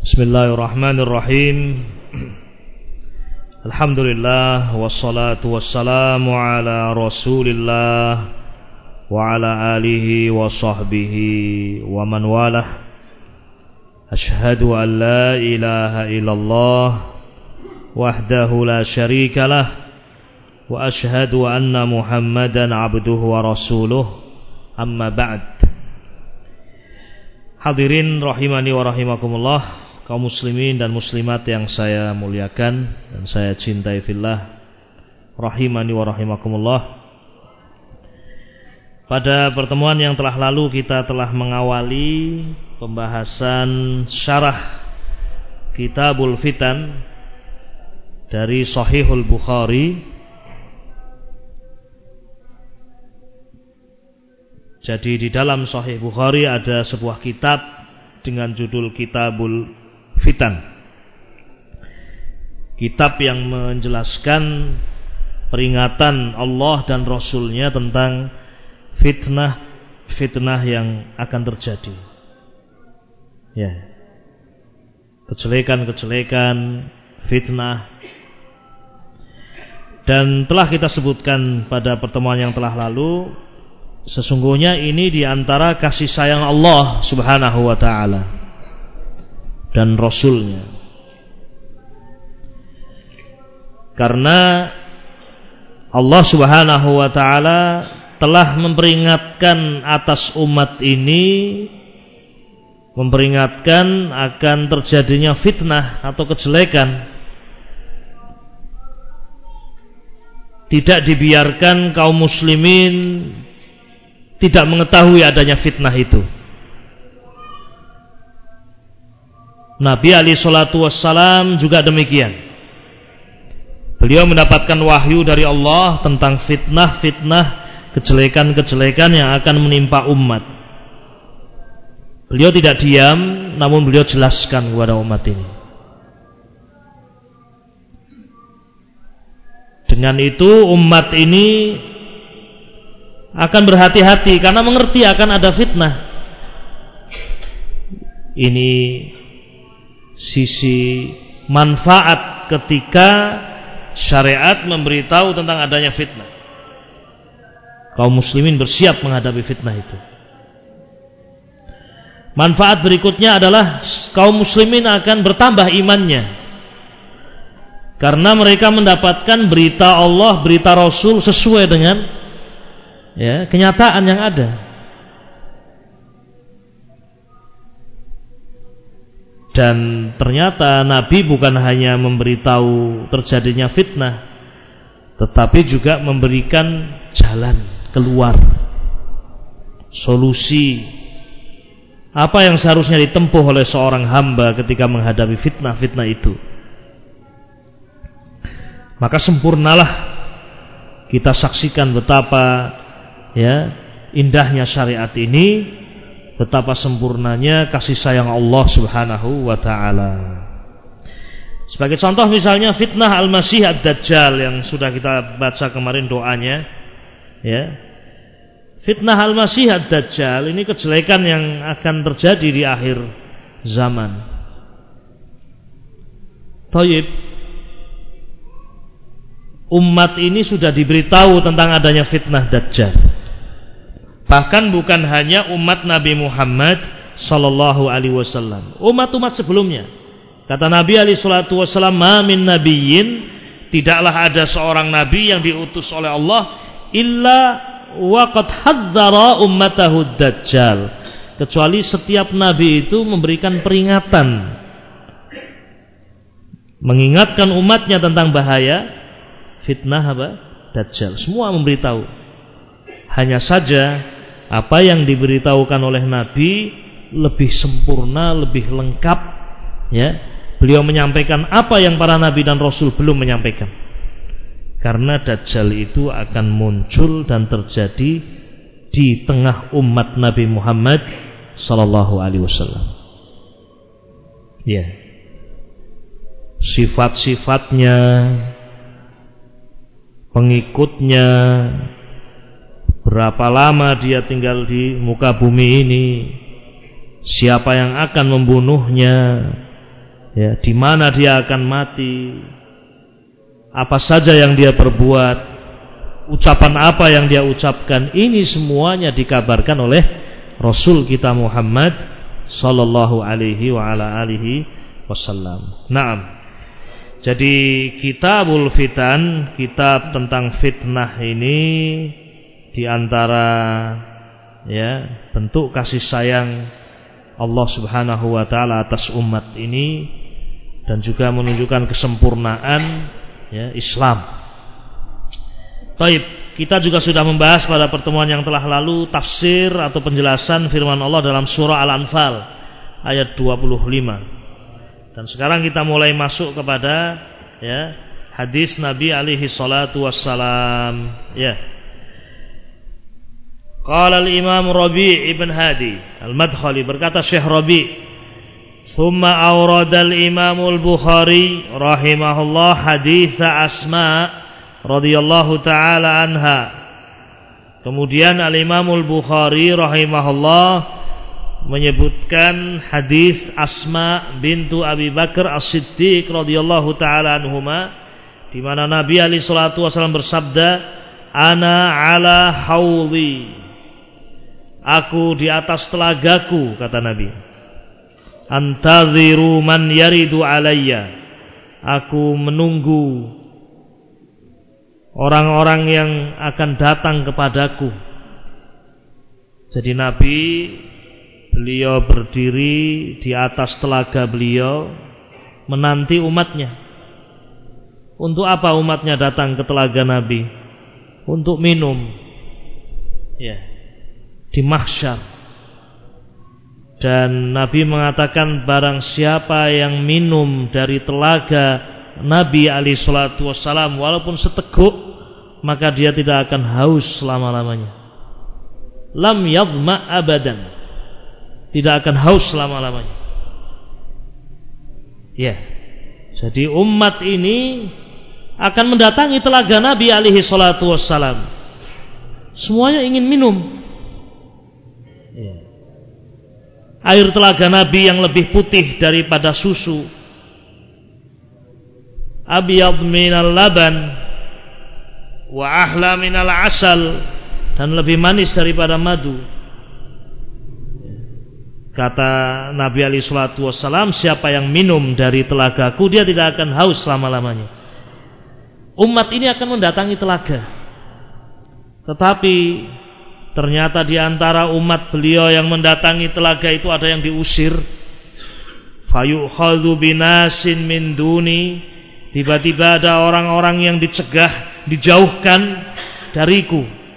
Bismillahirrahmanirrahim. Alhamdulillah wassalatu wassalamu ala Rasulillah wa ala alihi wa sahbihi wa man walah. Ashhadu an la ilaha illallah wahdahu la syarika lah wa ashhadu anna Muhammadan abduhu wa rasuluh. Amma ba'd. Hadirin rahimani wa rahimakumullah, kaum muslimin dan muslimat yang saya muliakan dan saya cintai fillah, rahimani wa rahimakumullah. Pada pertemuan yang telah lalu kita telah mengawali pembahasan syarah Kitabul Fitan dari Sahihul Bukhari. Jadi di dalam Sahih Bukhari ada sebuah kitab dengan judul Kitabul Fitan. Kitab yang menjelaskan peringatan Allah dan Rasulnya tentang fitnah yang akan terjadi. Ya. Kejelekan-kejelekan, fitnah. Dan telah kita sebutkan pada pertemuan yang telah lalu, sesungguhnya ini diantara kasih sayang Allah subhanahu wa ta'ala dan Rasulnya. Karena Allah subhanahu wa ta'ala telah memperingatkan atas umat ini, memperingatkan akan terjadinya fitnah atau kejelekan. Tidak dibiarkan kaum muslimin tidak mengetahui adanya fitnah itu. Nabi alaihi salatu wassalam juga demikian. Beliau mendapatkan wahyu dari Allah tentang fitnah-fitnah, kejelekan-kejelekan yang akan menimpa umat. Beliau tidak diam, namun beliau jelaskan kepada umat ini. Dengan itu umat ini akan berhati-hati karena mengerti akan ada fitnah. Ini sisi manfaat ketika syariat memberitahu tentang adanya fitnah. Kaum muslimin bersiap menghadapi fitnah itu. Manfaat berikutnya adalah kaum muslimin akan bertambah imannya karena mereka mendapatkan berita Allah, berita Rasul sesuai dengan kenyataan yang ada. Dan ternyata Nabi bukan hanya memberitahu terjadinya fitnah, tetapi juga memberikan jalan keluar, solusi apa yang seharusnya ditempuh oleh seorang hamba ketika menghadapi fitnah-fitnah itu. Maka sempurnalah kita saksikan betapa indahnya syariat ini, betapa sempurnanya kasih sayang Allah subhanahu wa ta'ala. Sebagai contoh misalnya fitnah Al-Masih Ad-Dajjal yang sudah kita baca kemarin doanya. Fitnah Al-Masih Ad-Dajjal ini kejelekan yang akan terjadi di akhir zaman. Thayyib, umat ini sudah diberitahu tentang adanya fitnah Dajjal. Bahkan bukan hanya umat Nabi Muhammad sallallahu alaihi wasallam, umat-umat sebelumnya. Kata Nabi alaihi salatu wasallam, "Ma min nabiyyin," tidaklah ada seorang nabi yang diutus oleh Allah illa wa qad hadzara ummatahu Dajjal, kecuali setiap nabi itu memberikan peringatan, mengingatkan umatnya tentang bahaya fitnah Dajjal. Semua memberitahu. Hanya saja apa yang diberitahukan oleh Nabi lebih sempurna, lebih lengkap. Beliau menyampaikan apa yang para Nabi dan Rasul belum menyampaikan. Karena Dajjal itu akan muncul dan terjadi di tengah umat Nabi Muhammad sallallahu alaihi wasallam. Sifat-sifatnya, pengikutnya, berapa lama dia tinggal di muka bumi ini, siapa yang akan membunuhnya, ya, di mana dia akan mati, apa saja yang dia perbuat, ucapan apa yang dia ucapkan, ini semuanya dikabarkan oleh Rasul kita Muhammad sallallahu alaihi wa ala alihi wasallam. Naam. Jadi Kitabul Fitan, kitab tentang fitnah ini, di antara ya bentuk kasih sayang Allah Subhanahu wa taala atas umat ini, dan juga menunjukkan kesempurnaan ya Islam. Baik, kita juga sudah membahas pada pertemuan yang telah lalu tafsir atau penjelasan firman Allah dalam surah Al-Anfal ayat 25. Dan sekarang kita mulai masuk kepada ya hadis Nabi alaihi salatu wassalam. Ya. Qala al-Imam Rabi' ibn Hadi Al-Madkhali, berkata Syekh Rabi', "Tsumma awrada al-Imam al-Bukhari rahimahullah hadits Asma radhiyallahu taala anha." Kemudian al-Imam al-Bukhari rahimahullah menyebutkan hadis Asma bintu Abi Bakar As-Siddiq radhiyallahu taala anhuma, di mana Nabi alaihi salatu wasallam bersabda, "Ana ala haudhi." Aku di atas telagaku, kata Nabi. "Antaziru man yaridu alayya." Aku menunggu orang-orang yang akan datang kepadaku. Jadi Nabi, beliau berdiri di atas telaga beliau menanti umatnya. Untuk apa umatnya datang ke telaga Nabi? Untuk minum. Ya. Di mahsyar. Dan Nabi mengatakan, barang siapa yang minum dari telaga Nabi alaihi salatu wassalam walaupun seteguk, maka dia tidak akan haus selama-lamanya. Lam yadma abadan. Tidak akan haus selama-lamanya. Ya. Jadi umat ini akan mendatangi telaga Nabi alaihi salatu wassalam. Semuanya ingin minum. Ya. Air telaga Nabi yang lebih putih daripada susu, abyad minal laban wa ahla minal asal, dan lebih manis daripada madu. Kata Nabi alaihi salatu wassalam, siapa yang minum dari telagaku, dia tidak akan haus selama-lamanya. Umat ini akan mendatangi telaga. Tetapi ternyata di antara umat beliau yang mendatangi telaga itu ada yang diusir. Fayukhadhu binasin min duni. Tiba-tiba ada orang-orang yang dicegah, dijauhkan dariku.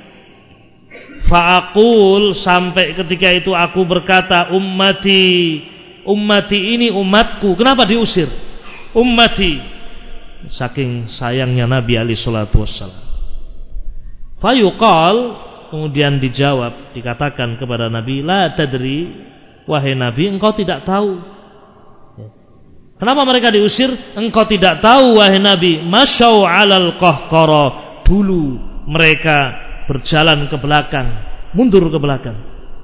Fa'aqul, sampai ketika itu aku berkata, ummati, ummati ini umatku. Kenapa diusir? Ummati, saking sayangnya Nabi alaihi salatu wassalam. Fayuqal, kemudian dijawab, dikatakan kepada Nabi, la tadri, wahai Nabi, engkau tidak tahu. Kenapa mereka diusir? Engkau tidak tahu wahai Nabi, masyau alal qahqara, dulu mereka berjalan ke belakang, mundur ke belakang.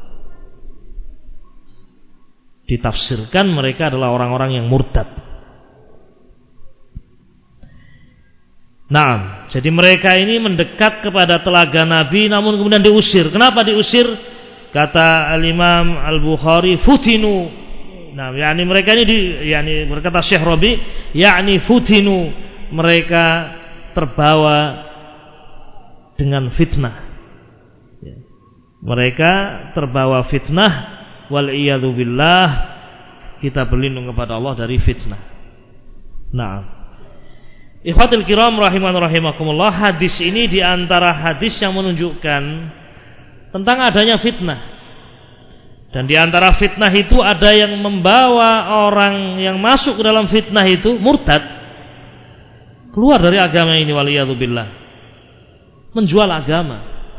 Ditafsirkan mereka adalah orang-orang yang murtad. Nah, jadi mereka ini mendekat kepada telaga Nabi namun kemudian diusir. Kenapa diusir? Kata Al-Imam Al-Bukhari, futinu. Nah, yakni mereka ini berkata Syekh Rabi, yakni futinu, mereka terbawa dengan fitnah. Mereka terbawa fitnah, wal iyadu billah, kita berlindung kepada Allah dari fitnah. Nah, ikhwatul kiram rahiman rahimakumullah, hadis ini diantara hadis yang menunjukkan tentang adanya fitnah. Dan diantara fitnah itu ada yang membawa orang yang masuk ke dalam fitnah itu murtad, keluar dari agama ini, waliyadzubillah, menjual agama.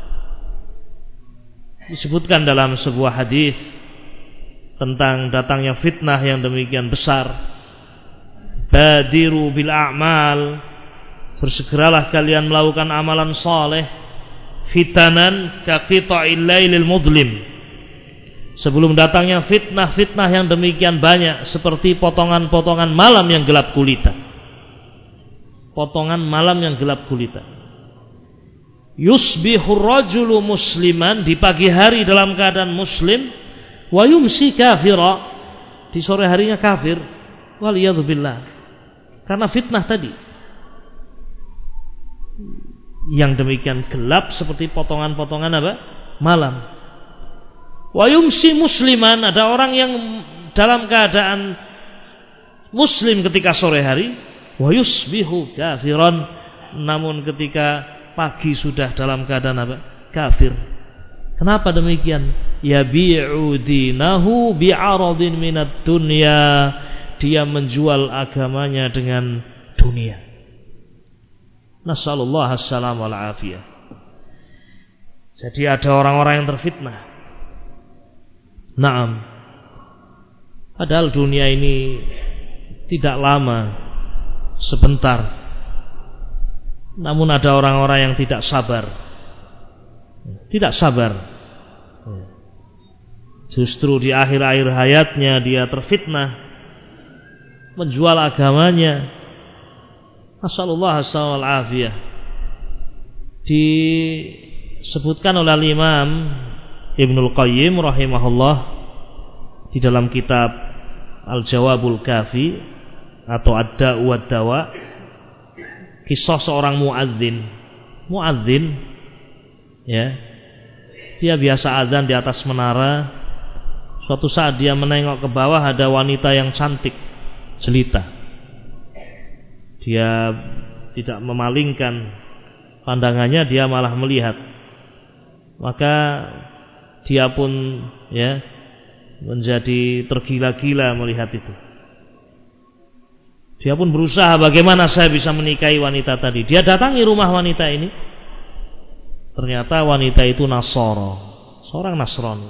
Disebutkan dalam sebuah hadis tentang datangnya fitnah yang demikian besar. Badiru bil a'mal, bersegeralah kalian melakukan amalan saleh, fitanan ka qita'il lailil mudlim, sebelum datangnya fitnah-fitnah yang demikian banyak, seperti potongan-potongan malam yang gelap gulita. Potongan malam yang gelap gulita. Yusbihur rajulu musliman, di pagi hari dalam keadaan muslim, wa yumsi kafira, di sore harinya kafir. Waliyadzubillah. Karena fitnah tadi yang demikian gelap seperti potongan-potongan apa? Malam. Wa yumsi musliman, ada orang yang dalam keadaan muslim ketika sore hari, wa yusbihu kafiran, namun ketika pagi sudah dalam keadaan apa? Kafir. Kenapa demikian? Yabi'u dinahu bi'aradin minad dunya, dia menjual agamanya dengan dunia. Nasallallahu assalam wal afiyah. Jadi ada orang-orang yang terfitnah. Naam. Padahal dunia ini tidak lama, sebentar. Namun ada orang-orang yang tidak sabar. Tidak sabar. Justru di akhir-akhir hayatnya dia terfitnah, menjual agamanya. Nasallallahu assalam wal afiyah. Disebutkan oleh Imam Ibnul Qayyim rahimahullah di dalam kitab Al-Jawabul Kafi atau Ad-Da'u wad-Dawa, kisah seorang muadzin, ya, dia biasa azan di atas menara. Suatu saat dia menengok ke bawah, ada wanita yang cantik jelita. Dia tidak memalingkan pandangannya, dia malah melihat. Maka dia pun ya menjadi tergila-gila melihat itu. Dia pun berusaha, bagaimana saya bisa menikahi wanita tadi. Dia datangi rumah wanita ini. Ternyata wanita itu Nasara, seorang Nasrani.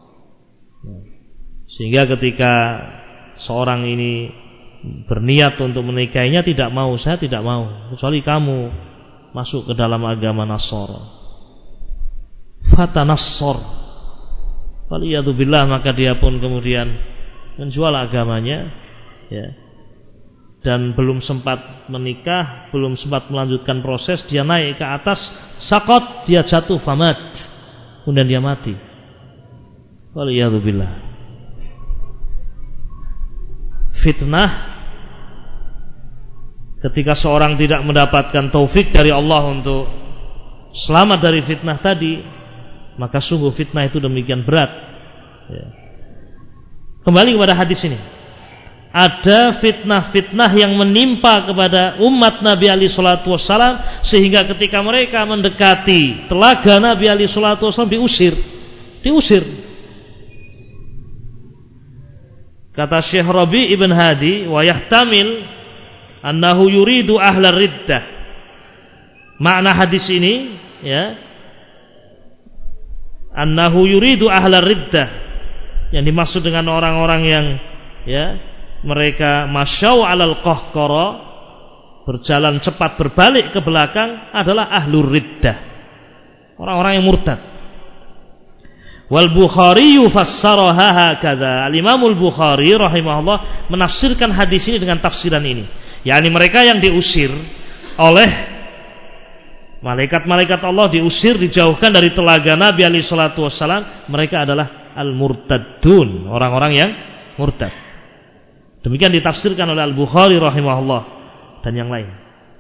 Sehingga ketika seorang ini berniat untuk menikahinya, tidak mau, saya tidak mau, kecuali kamu masuk ke dalam agama Nasara. Fatanassar. Waliyadzubillah, maka dia pun kemudian menjual agamanya, ya. Dan belum sempat menikah, belum sempat melanjutkan proses, dia naik ke atas, sakot, dia jatuh, famat, kemudian dia mati. Waliyadzubillah. Fitnah, ketika seorang tidak mendapatkan taufik dari Allah untuk selamat dari fitnah tadi, maka sungguh fitnah itu demikian berat, ya. Kembali kepada hadis ini. Ada fitnah-fitnah yang menimpa kepada umat Nabi alaihi salatu wassalam, sehingga ketika mereka mendekati telaga Nabi alaihi salatu wassalam diusir. Kata Syekh Rabi' ibn Hadi, wa yahtamil annahu yuridu ahlar riddah. Makna hadis ini, ya, annahu yuridu ahlar riddah, yang dimaksud dengan orang-orang yang, ya, mereka masyau alal qahqara, berjalan cepat berbalik ke belakang, adalah ahlur riddah, orang-orang yang murtad. Wal Bukhari fassaraha hakadha. Al-Imamul Bukhari rahimahullah menafsirkan hadis ini dengan tafsiran ini, yakni mereka yang diusir oleh malaikat-malaikat Allah, diusir, dijauhkan dari telaga Nabi alaihi salatu wassalam, mereka adalah al-murtaddun, orang-orang yang murtad. Demikian ditafsirkan oleh Al-Bukhari rahimahullah dan yang lain.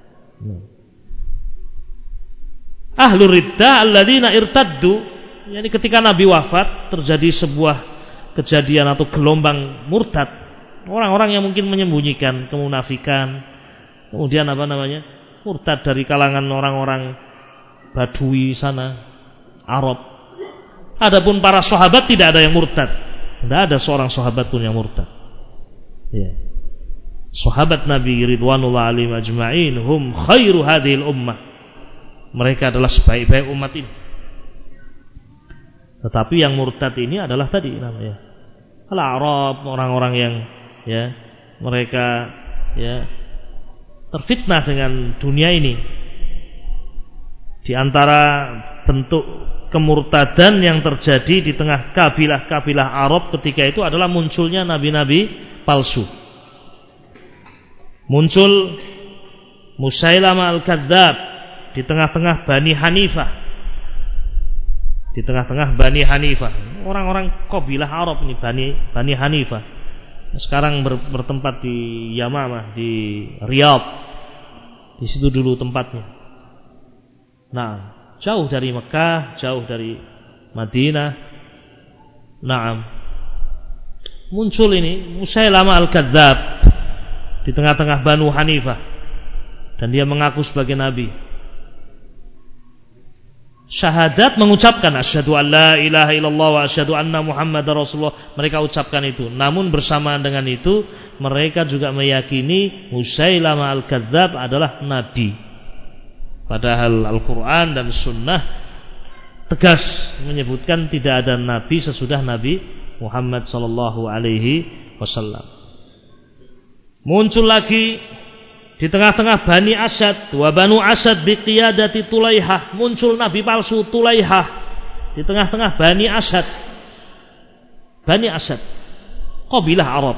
Ahlur riddah alladzina irtaddu, yakni ketika Nabi wafat terjadi sebuah kejadian atau gelombang murtad, orang-orang yang mungkin menyembunyikan kemunafikan, kemudian murtad dari kalangan orang-orang Badui sana, Arab. Adapun para sahabat tidak ada yang murtad, tidak ada seorang sahabat pun yang murtad. Ya. Sahabat Nabi ridwanullah alaihim ajma'in hum khairu hadhil ummah, mereka adalah sebaik-baik umat ini. Tetapi yang murtad ini adalah tadi namanya al-Arab, orang-orang yang, ya, mereka, ya, terfitnah dengan dunia ini. Di antara bentuk kemurtadan yang terjadi di tengah kabilah-kabilah Arab ketika itu adalah munculnya nabi-nabi palsu. Muncul Musailamah al-Kadzdzab di tengah-tengah Bani Hanifah. Di tengah-tengah Bani Hanifah, orang-orang kabilah Arab ini Bani Hanifah. Sekarang bertempat di Yamamah, di Riyadh. Di situ dulu tempatnya. Nah, jauh dari Mekah, jauh dari Madinah. Naam. Muncul ini Musailamah al-Kadzdzab di tengah-tengah Banu Hanifah, dan dia mengaku sebagai nabi. Syahadat, mengucapkan asyhadu an la ilaha illallah wa asyhadu anna Muhammadar Rasulullah. Mereka ucapkan itu. Namun bersamaan dengan itu mereka juga meyakini Musailamah al-Kadzdzab adalah nabi. Padahal Al-Quran dan Sunnah tegas menyebutkan tidak ada nabi sesudah Nabi Muhammad sallallahu alaihi wasallam. Muncul lagi di tengah-tengah Bani Asad, wa Banu Asad biqiyadati Tulaihah, muncul nabi palsu Tulaihah di tengah-tengah Bani Asad. Bani Asad, kabilah Arab.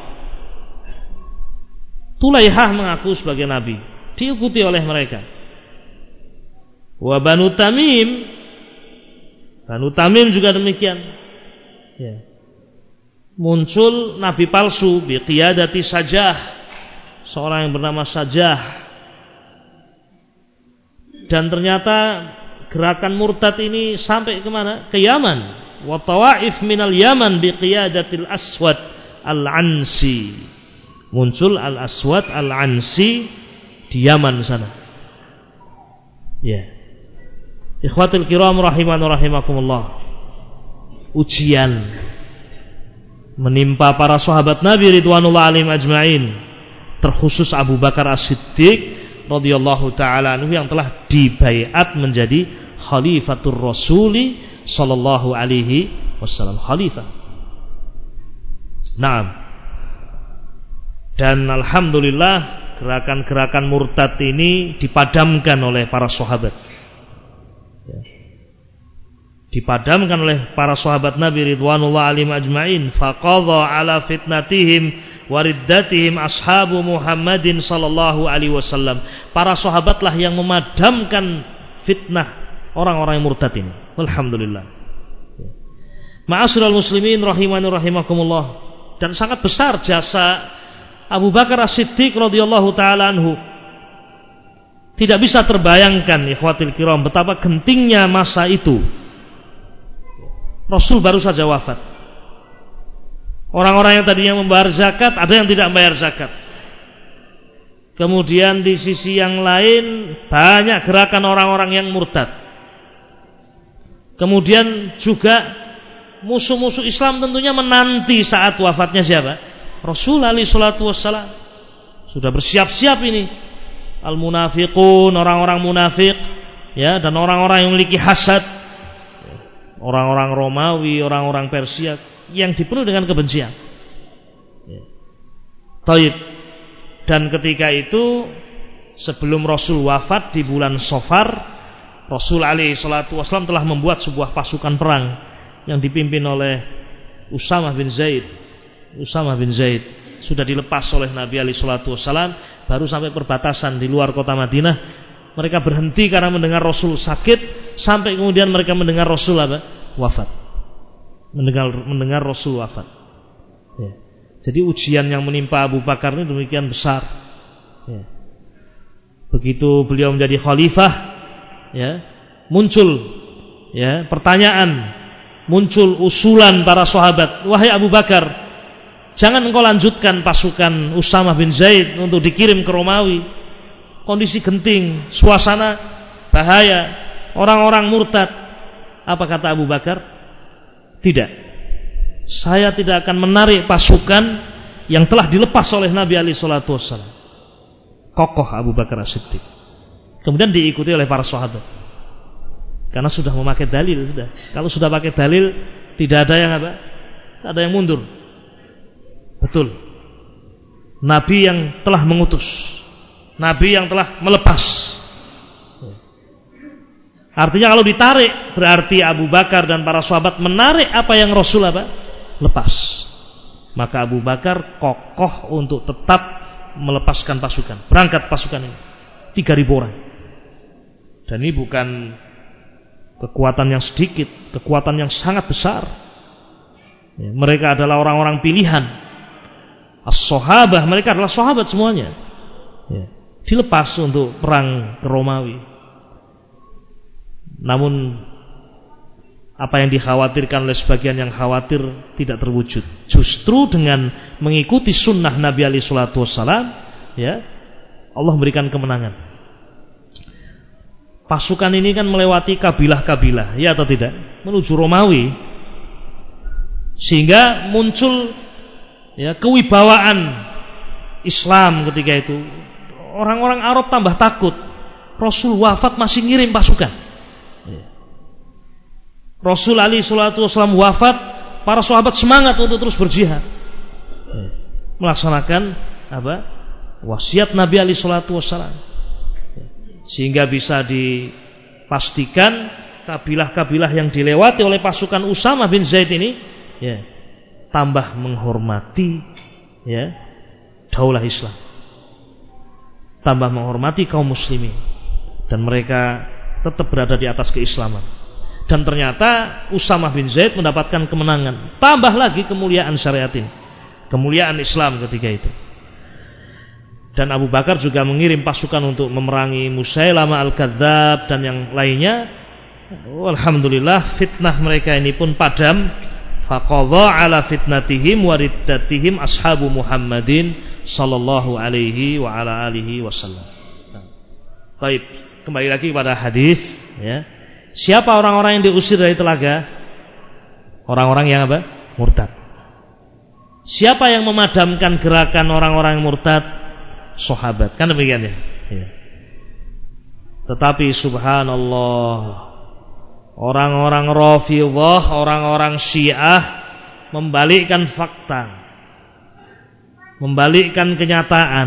Tulaihah mengaku sebagai nabi, diikuti oleh mereka. Wa Banu Tamim, Banu Tamim juga demikian. Ya. Muncul nabi palsu biqiyadati Sajah, seorang yang bernama Sajah. Dan ternyata gerakan murtad ini sampai kemana? Ke Yaman. Wa tawaif minal Yaman biqiyadatil Aswad al-Ansi. Muncul al-Aswad al-Ansi di Yaman sana. Ya. Ikhwatul kiram rahiman rahimakumullah. Ujian menimpa para sahabat Nabi ridwanullah alaihim ajma'in, terkhusus Abu Bakar As-Siddiq radhiyallahu taala anhu yang telah dibaiat menjadi khalifatur Rasuli sallallahu alaihi wasallam, khalifah. Naam. Dan alhamdulillah gerakan-gerakan murtad ini dipadamkan oleh para sahabat. Ya. Dipadamkan oleh para sahabat Nabi ridwanullah alaihim ajma'in. Faqadha ala fitnatihim wariddatihim ashabu Muhammadin sallallahu alaihi wasallam. Para sahabatlah yang memadamkan fitnah orang-orang yang murtad ini. Alhamdulillah. Ma'asyiral muslimin rahimani rahimakumullah. Dan sangat besar jasa Abu Bakar As-Siddiq radhiyallahu taala anhu. Tidak bisa terbayangkan ikhwatil kiram betapa gentingnya masa itu. Rasul baru saja wafat. Orang-orang yang tadinya membayar zakat, ada yang tidak membayar zakat. Kemudian di sisi yang lain banyak gerakan orang-orang yang murtad. Kemudian juga musuh-musuh Islam tentunya menanti saat wafatnya siapa? Rasul alaihi salatu wassalam. Sudah bersiap-siap ini. Al-munafiqun, orang-orang munafik, ya, dan orang-orang yang memiliki hasad. Orang-orang Romawi, orang-orang Persia yang dipenuhi dengan kebencian. Taib. Dan ketika itu sebelum Rasul wafat di bulan Safar, Rasul alaihi salatu wasallam telah membuat sebuah pasukan perang yang dipimpin oleh Usamah bin Zaid. Usamah bin Zaid sudah dilepas oleh Nabi alaihi salatu wasallam, baru sampai perbatasan di luar kota Madinah. Mereka berhenti karena mendengar Rasul sakit, sampai kemudian mereka mendengar Rasul wafat. Mendengar Rasul wafat. Ya. Jadi ujian yang menimpa Abu Bakar ini demikian besar. Ya. Begitu beliau menjadi khalifah, ya, muncul, ya, pertanyaan, muncul usulan para sahabat, wahai Abu Bakar, jangan engkau lanjutkan pasukan Usamah bin Zaid untuk dikirim ke Romawi. Kondisi genting, suasana bahaya, orang-orang murtad. Apa kata Abu Bakar? Tidak. Saya tidak akan menarik pasukan yang telah dilepas oleh Nabi alaihi salatu wassalam. Kokoh Abu Bakar As-Siddiq. Kemudian diikuti oleh para sahabat. Karena sudah memakai dalil sudah. Kalau sudah pakai dalil, tidak ada yang apa? Tidak ada yang mundur. Betul. Nabi yang telah mengutus, Nabi yang telah melepas. Artinya kalau ditarik berarti Abu Bakar dan para sahabat menarik apa yang Rasul lepas. Maka Abu Bakar kokoh untuk tetap melepaskan pasukan, berangkat pasukan ini 3.000 orang. Dan ini bukan kekuatan yang sedikit, kekuatan yang sangat besar. Mereka adalah orang-orang pilihan. As-sahabah, mereka adalah sahabat semuanya. Dilepas untuk perang ke Romawi. Namun apa yang dikhawatirkan oleh sebagian yang khawatir tidak terwujud. Justru dengan mengikuti sunnah Nabi alaihi salatu wassalam, Allah memberikan kemenangan. Pasukan ini kan melewati kabilah-kabilah, ya atau tidak, menuju Romawi, sehingga muncul kewibawaan Islam ketika itu. Orang-orang Arab tambah takut. Rasul wafat masih ngirim pasukan. Rasul alaihi salatu wasallam wafat, para sahabat semangat untuk terus berjihad, melaksanakan wasiat Nabi alaihi salatu wasallam, sehingga bisa dipastikan kabilah-kabilah yang dilewati oleh pasukan Usamah bin Zaid ini tambah menghormati daulah Islam, tambah menghormati kaum muslimin, dan mereka tetap berada di atas keislaman. Dan ternyata Usamah bin Zaid mendapatkan kemenangan. Tambah lagi kemuliaan syariat ini, kemuliaan Islam ketika itu. Dan Abu Bakar juga mengirim pasukan untuk memerangi Musailamah al-Kadzdzab dan yang lainnya. Alhamdulillah fitnah mereka ini pun padam. Faqadha ala fitnatihim wa riddatihim ashabu Muhammadin sallallahu alaihi wa ala alihi wasallam. Baik, kembali lagi kepada hadis, Siapa orang-orang yang diusir dari telaga? Orang-orang yang murtad. Siapa yang memadamkan gerakan orang-orang yang murtad? Sahabat. Kan demikian ya? Tetapi subhanallah, orang-orang Rafidhah, orang-orang Syiah membalikkan fakta, membalikkan kenyataan.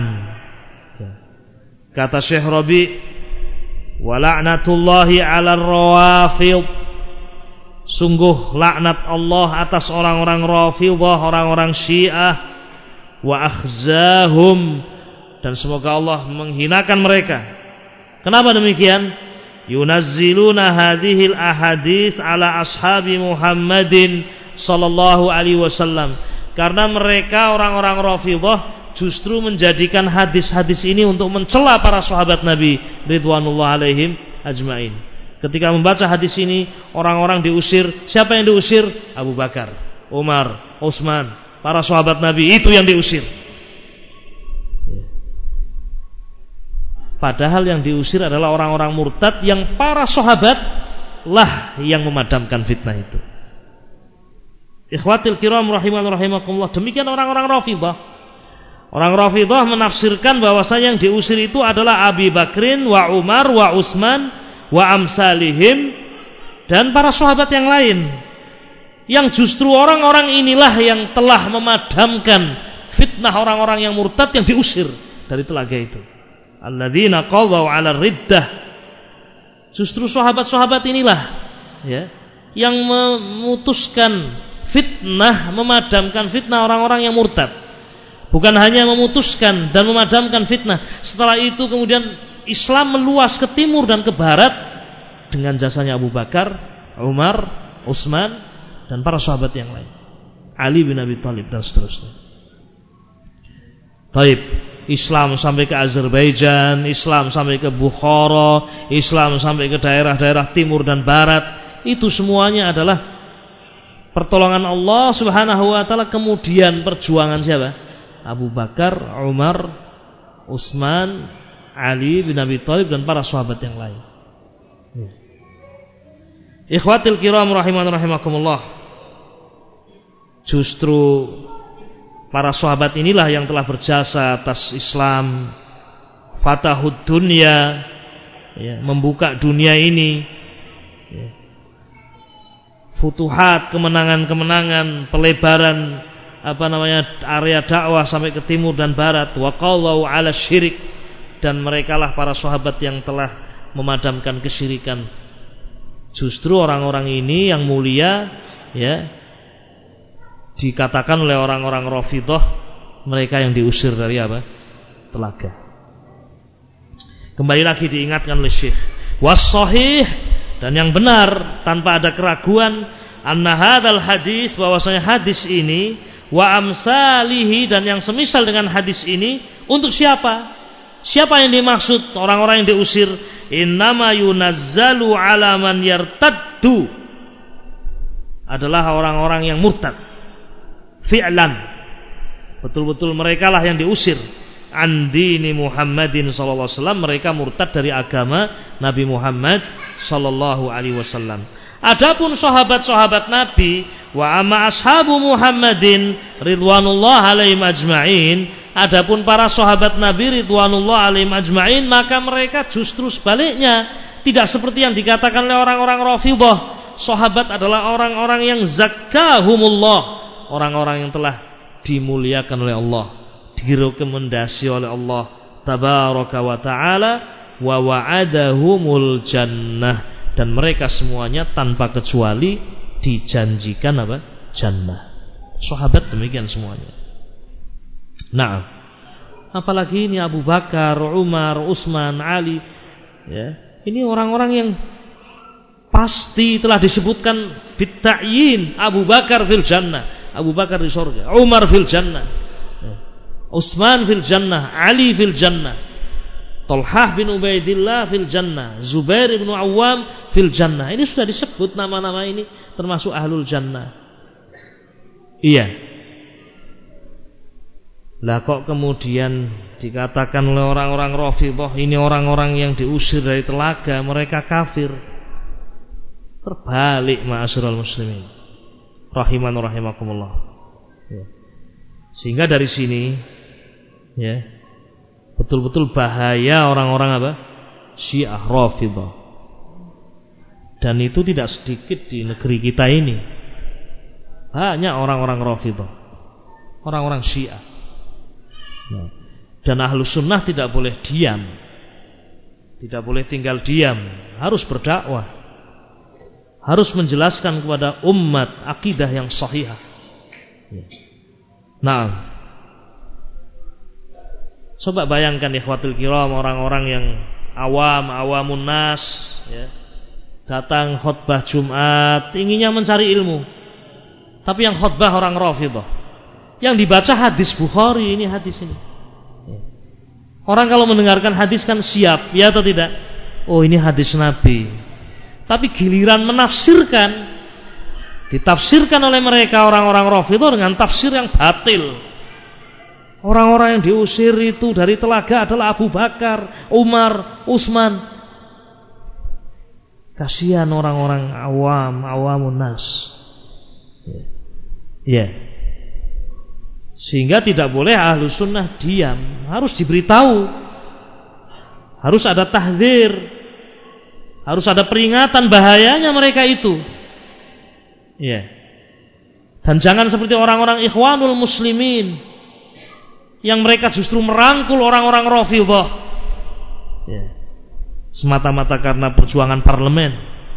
Kata Syekh Rabi', wa la'natullahi 'alal rawafidh, sungguh laknat Allah atas orang-orang Rafidhah, orang-orang Syiah, wa akhzahum, dan semoga Allah menghinakan mereka. Kenapa demikian? Yunazziluna hadhil ahadits ala ashabi Muhammadin sallallahu alaihi wasallam, karena mereka orang-orang Rafidhah justru menjadikan hadis-hadis ini untuk mencela para sahabat Nabi ridwanullah alaihim ajmain. Ketika membaca hadis ini, orang-orang diusir. Siapa yang diusir? Abu Bakar, Umar, Utsman, para sahabat Nabi itu yang diusir. Padahal yang diusir adalah orang-orang murtad yang para sahabat lah yang memadamkan fitnah itu. Ikhwatil kiram rahiman rahimakumullah, demikian orang-orang Rafidhah. Orang Rafidhah menafsirkan bahwasanya yang diusir itu adalah Abi Bakrin wa Umar wa Utsman wa amsalihim dan para sahabat yang lain. Yang justru orang-orang inilah yang telah memadamkan fitnah orang-orang yang murtad yang diusir dari telaga itu. Alladzina qadhaw 'ala riddah. Justru sahabat-sahabat inilah yang memutuskan fitnah, memadamkan fitnah orang-orang yang murtad. Bukan hanya memutuskan dan memadamkan fitnah, setelah itu kemudian Islam meluas ke timur dan ke barat dengan jasanya Abu Bakar, Umar, Utsman dan para sahabat yang lain, Ali bin Abi Thalib dan seterusnya. Baik, Islam sampai ke Azerbaijan, Islam sampai ke Bukhara, Islam sampai ke daerah-daerah timur dan barat, itu semuanya adalah pertolongan Allah Subhanahu wa taala. Kemudian perjuangan siapa? Abu Bakar, Umar, Utsman, Ali bin Abi Thalib dan para sahabat yang lain. Ikhwatil kiram rahiman rahimakumullah, justru para sahabat inilah yang telah berjasa atas Islam, fatahud dunya, membuka dunia ini, futuhat, kemenangan-kemenangan, pelebaran area dakwah sampai ke timur dan barat. Wa qallau 'ala syirik, dan merekalah para sahabat yang telah memadamkan kesyirikan Justru orang-orang ini yang mulia, ya, dikatakan oleh orang-orang Rafidhah mereka yang diusir dari apa? Telaga. Kembali lagi diingatkan oleh Syekh, was-shahih, dan yang benar tanpa ada keraguan, anna hadzal hadis, bahwasanya hadis ini, wa amsalihi, dan yang semisal dengan hadis ini, untuk siapa? Siapa yang dimaksud orang-orang yang diusir? Innama yunazzalu ala man yartaddu, adalah orang-orang yang murtad fi'lan, betul-betul mereka lah yang diusir an dini Muhammadin sallallahu alaihi wasallam, mereka murtad dari agama Nabi Muhammad sallallahu alaihi wasallam. Adapun sahabat-sahabat Nabi, wa amma ashabu Muhammadin ridwanullah alaihim ajma'in, adapun para sahabat Nabi ridwanullah alaihim ajma'in, maka mereka justru sebaliknya, tidak seperti yang dikatakan oleh orang-orang Rafidhah. Sahabat adalah orang-orang yang zakkahumullah, orang-orang yang telah dimuliakan oleh Allah, direkomendasi oleh Allah tabaraka wa ta'ala, wa wa'adahumul jannah, dan mereka semuanya tanpa kecuali dijanjikan apa? Jannah. Sahabat demikian semuanya. Nah, apalagi ini Abu Bakar, Umar, Utsman, Ali, ya. Ini orang-orang yang pasti telah disebutkan bitta'yin, Abu Bakar fil jannah, Abu Bakar di surga, Umar fil jannah, Utsman fil jannah, Ali fil jannah, Talhah bin Ubaidillah fil jannah, Zubair bin Awam fil jannah. Ini sudah disebut nama-nama ini termasuk ahlul jannah. Iya. Lah kok kemudian dikatakan oleh orang-orang Rafidhah ini orang-orang yang diusir dari telaga, mereka kafir. Terbalik, ma'asyiral muslimin rahiman rahimakumullah. Ya. Sehingga dari sini, ya, betul-betul bahaya orang-orang apa? Syiah Rafidhah. Dan itu tidak sedikit di negeri kita ini. Banyak orang-orang Rafidhah, orang-orang Syiah. Nah, dan ahlu sunnah tidak boleh diam, tidak boleh tinggal diam, harus berdakwah, harus menjelaskan kepada umat akidah yang sahihah. Nah, coba bayangkan ikhwatul kiram, orang-orang yang awamun nas, ya, datang khutbah Jumat inginnya mencari ilmu, tapi yang khutbah orang Rafidhah, yang dibaca hadis Bukhari, ini hadis ini. Orang kalau mendengarkan hadis kan siap, ya atau tidak? Oh, ini hadis Nabi. Tapi giliran menafsirkan, ditafsirkan oleh mereka orang-orang Rafidhah dengan tafsir yang batil. Orang-orang yang diusir itu dari telaga adalah Abu Bakar, Umar, Utsman. Kasihan orang-orang awamun nas. Ya. Sehingga tidak boleh ahlu sunnah diam, harus diberitahu, harus ada tahdzir, harus ada peringatan bahayanya mereka itu. Ya. Dan jangan seperti orang-orang ikhwanul muslimin yang mereka justru merangkul orang-orang Rafidhah, ya, semata-mata karena perjuangan parlemen,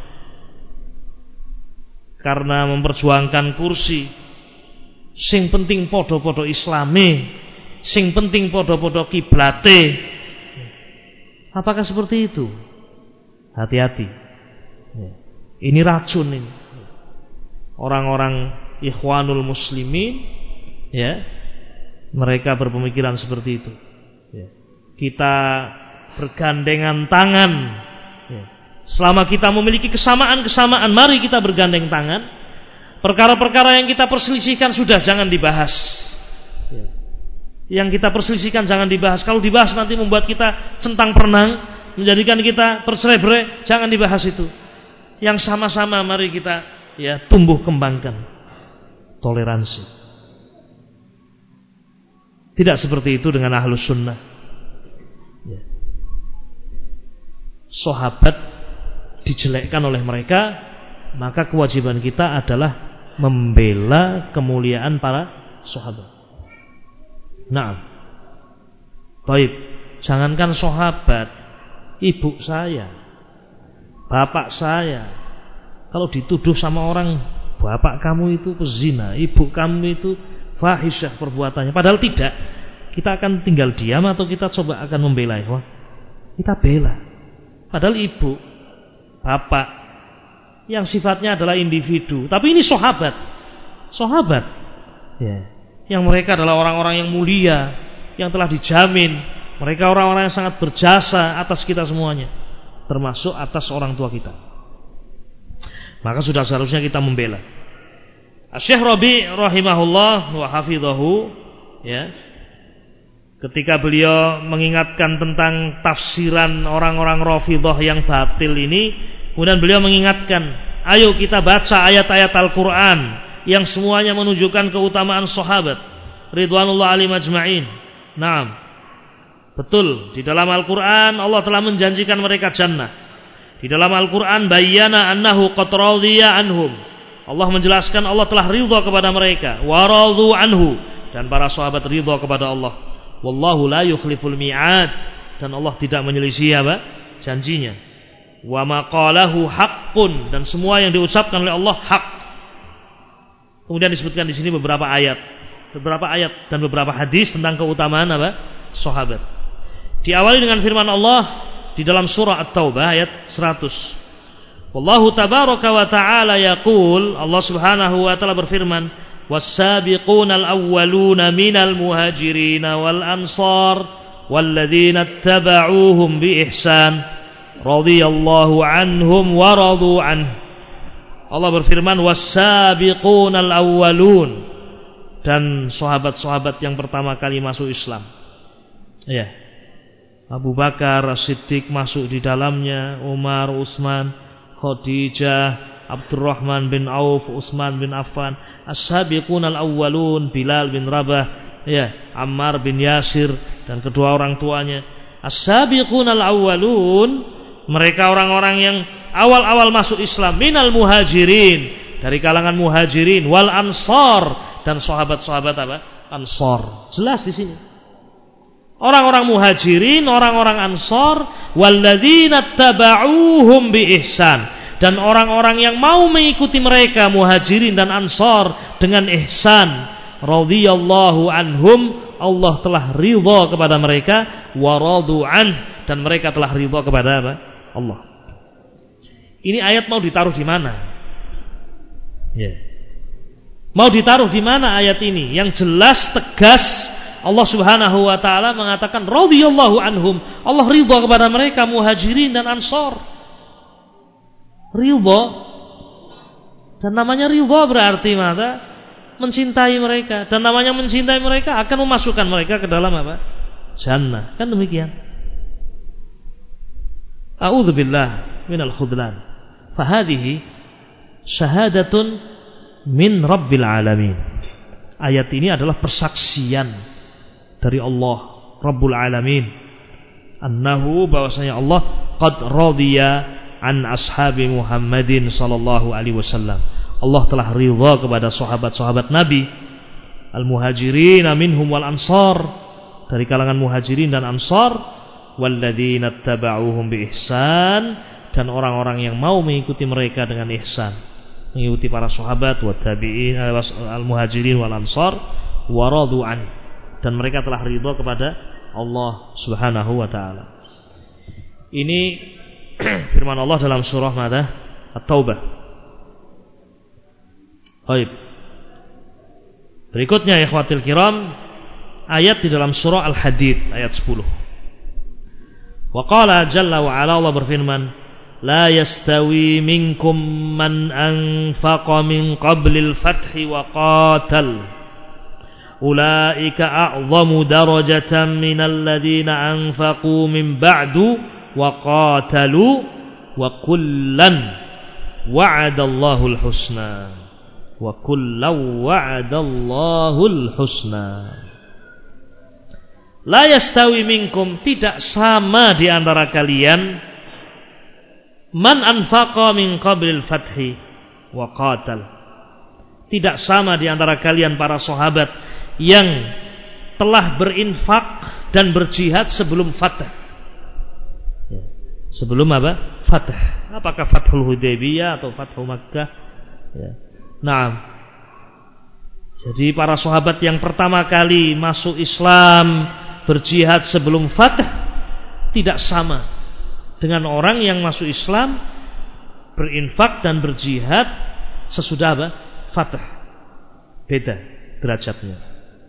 karena memperjuangkan kursi. Sing penting podo-podo islami, sing penting podo-podo kiblate. Apakah seperti itu? Hati-hati. Ini racun ini. Orang-orang ikhwanul muslimin, ya, mereka berpemikiran seperti itu. Ya. Kita bergandengan tangan. Ya. Selama kita memiliki kesamaan-kesamaan, mari kita bergandeng tangan. Perkara-perkara yang kita perselisihkan sudah jangan dibahas. Ya. Yang kita perselisihkan jangan dibahas. Kalau dibahas nanti membuat kita centang perenang, menjadikan kita bercerai-berai, jangan dibahas itu. Yang sama-sama mari kita, ya, tumbuh kembangkan toleransi. Tidak seperti itu dengan ahlus sunnah. Ya. Sahabat dijelekkan oleh mereka, maka kewajiban kita adalah membela kemuliaan para sahabat. Nah, baik, jangankan sahabat, ibu saya, bapak saya, Kalau dituduh sama orang, bapak kamu itu pezina, ibu kamu itu fahisyah perbuatannya, padahal tidak, kita akan tinggal diam atau kita coba akan membela? Wah, kita bela. Padahal ibu, bapak yang sifatnya adalah individu, tapi ini sahabat, ya, yang mereka adalah orang-orang yang mulia, yang telah dijamin, mereka orang-orang yang sangat berjasa atas kita semuanya, termasuk atas orang tua kita. Maka sudah seharusnya kita membela. Syekh Rabi rahimahullah wa hafidhahu, ya, ketika beliau mengingatkan tentang tafsiran orang-orang Rafidhah yang batil ini, kemudian beliau mengingatkan, ayo kita baca ayat-ayat Al-Quran yang semuanya menunjukkan keutamaan sahabat ridwanullah alaihim ajma'in. Naam, betul, di dalam Al-Quran Allah telah menjanjikan mereka jannah. Di dalam Al-Quran bayyana annahu qad radiya anhum, Allah menjelaskan Allah telah ridha kepada mereka, wa radu anhu, dan para sahabat ridha kepada Allah. Wallahu la yukhliful mi'ad, dan Allah tidak menyelisih janjinya. Wa ma qalahu haqqun, dan semua yang diucapkan oleh Allah hak. Kemudian disebutkan di sini beberapa ayat dan beberapa hadis tentang keutamaan sahabat. Diawali dengan firman Allah di dalam surah At-Taubah ayat 100. Wallahu tabaraka wa ta'ala yaqul, Allah Subhanahu wa ta'ala berfirman, was-sabiqunal awwaluna minal muhajirin wal ansar walladzina ittaba'uuhum bi ihsan radhiyallahu anhum wa radu anhu. Allah berfirman, was-sabiqunal awwalun, dan sahabat-sahabat yang pertama kali masuk Islam. Ya. Abu Bakar As-Siddiq masuk di dalamnya, Umar, Utsman, Khadijah, Abdurrahman bin Auf, Utsman bin Affan, as-sabiqunal awwalun, Bilal bin Rabah, ya, Ammar bin Yasir dan kedua orang tuanya. As-sabiqunal awwalun, mereka orang-orang yang awal-awal masuk Islam, minal muhajirin, dari kalangan muhajirin, wal ansar, dan sahabat-sahabat Ansar. Jelas di sini. Orang-orang muhajirin, orang-orang ansar, walladzina taba'uuhum bi ihsan, dan orang-orang yang mau mengikuti mereka muhajirin dan ansar dengan ihsan, radhiyallahu anhum, Allah telah ridha kepada mereka, wa radu an, dan mereka telah ridha kepada Allah. Ini ayat mau ditaruh di mana? Ya. Mau ditaruh di mana ayat ini? Yang jelas tegas Allah Subhanahu wa ta'ala mengatakan radhiyallahu anhum, Allah ridha kepada mereka muhajirin dan ansar. Ridha, dan namanya ridha berarti mencintai mereka, dan namanya mencintai mereka akan memasukkan mereka ke dalam jannah, kan demikian. A'udzubillah minal khudlan. Fahadihi syahadatun min rabbil alamin. Ayat ini adalah persaksian dari Allah Rabbul Alamin, annahu, bahwasanya Allah qad radiya an ashabi Muhammadin sallallahu alaihi wasallam, Allah telah ridha kepada sahabat-sahabat Nabi, al-muhajirin minhum wal ansar, dari kalangan muhajirin dan ansar, walladzina taba'uuhum bi ihsan, dan orang-orang yang mau mengikuti mereka dengan ihsan, mengikuti para sahabat wa tabi'in al-muhajirin wal ansar, wa radu an, dan mereka telah ridha kepada Allah Subhanahu wa ta'ala. Ini firman Allah dalam surah At-Taubah. Baik. Berikutnya ikhwatil kiram, ayat di dalam surah Al-Hadid ayat 10. Wa qala jalla wa ala, Allah berfirman, la yastawi minkum man anfaqa min qablil fathi wa qatal ulaika a'zamu darajatan minal ladzina anfaqu min ba'du wa qatalu wa kullan wa'adallahul husna wa kullan wa'adallahul husna. La yastawi minkum, tidak sama di antara kalian, man anfaqa min qablil fathi wa qatal, tidak sama di antara kalian para sahabat yang telah berinfak dan berjihad sebelum fatah. Sebelum fath. Apakah Fathul Hudaybiyah atau Fathu Makkah? Ya. Nah, jadi para sahabat yang pertama kali masuk Islam, berjihad sebelum fath, tidak sama dengan orang yang masuk Islam, berinfak dan berjihad sesudah apa? Fath. Beda derajatnya.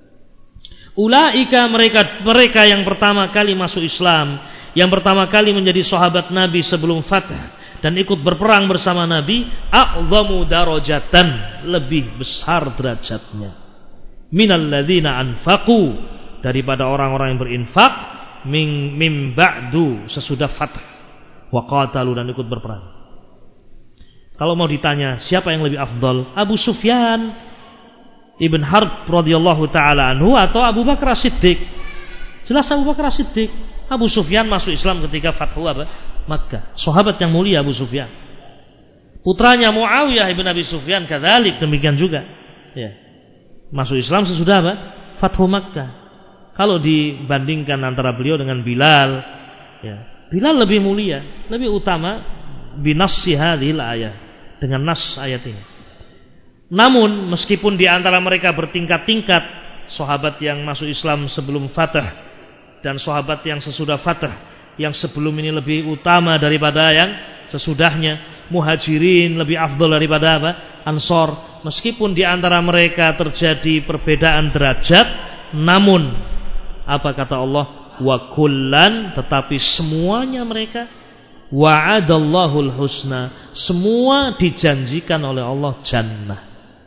Ulaika mereka yang pertama kali masuk Islam, yang pertama kali menjadi sahabat Nabi sebelum fath dan ikut berperang bersama Nabi, a'zamu darajatan, lebih besar derajatnya, minal ladzina anfaqu, daripada orang-orang yang berinfak, min ba'du, sesudah fath, wa qatalu, dan ikut berperang. Kalau mau ditanya siapa yang lebih afdal, Abu Sufyan Ibn Harb radhiyallahu taala anhu atau Abu Bakar As-Siddiq? Jelas Abu Bakar As-Siddiq. Abu Sufyan masuk Islam ketika Fathu Makkah. Sahabat yang mulia Abu Sufyan. Putranya Muawiyah ibn Abi Sufyan kadzalik, demikian juga. Ya. Masuk Islam sesudah apa? Fathu Makkah. Kalau dibandingkan antara beliau dengan Bilal, ya, Bilal lebih mulia, lebih utama binassi hadhil ayat, dengan nas ayat ini. Namun meskipun di antara mereka bertingkat-tingkat, sahabat yang masuk Islam sebelum fath dan sahabat yang sesudah fath, yang sebelum ini lebih utama daripada yang sesudahnya, Muhajirin lebih afdal daripada apa? Ansor. Meskipun di antara mereka terjadi perbedaan derajat, namun apa kata Allah? Wa kullan, tetapi semuanya mereka wa'adallahul husna, semua dijanjikan oleh Allah jannah.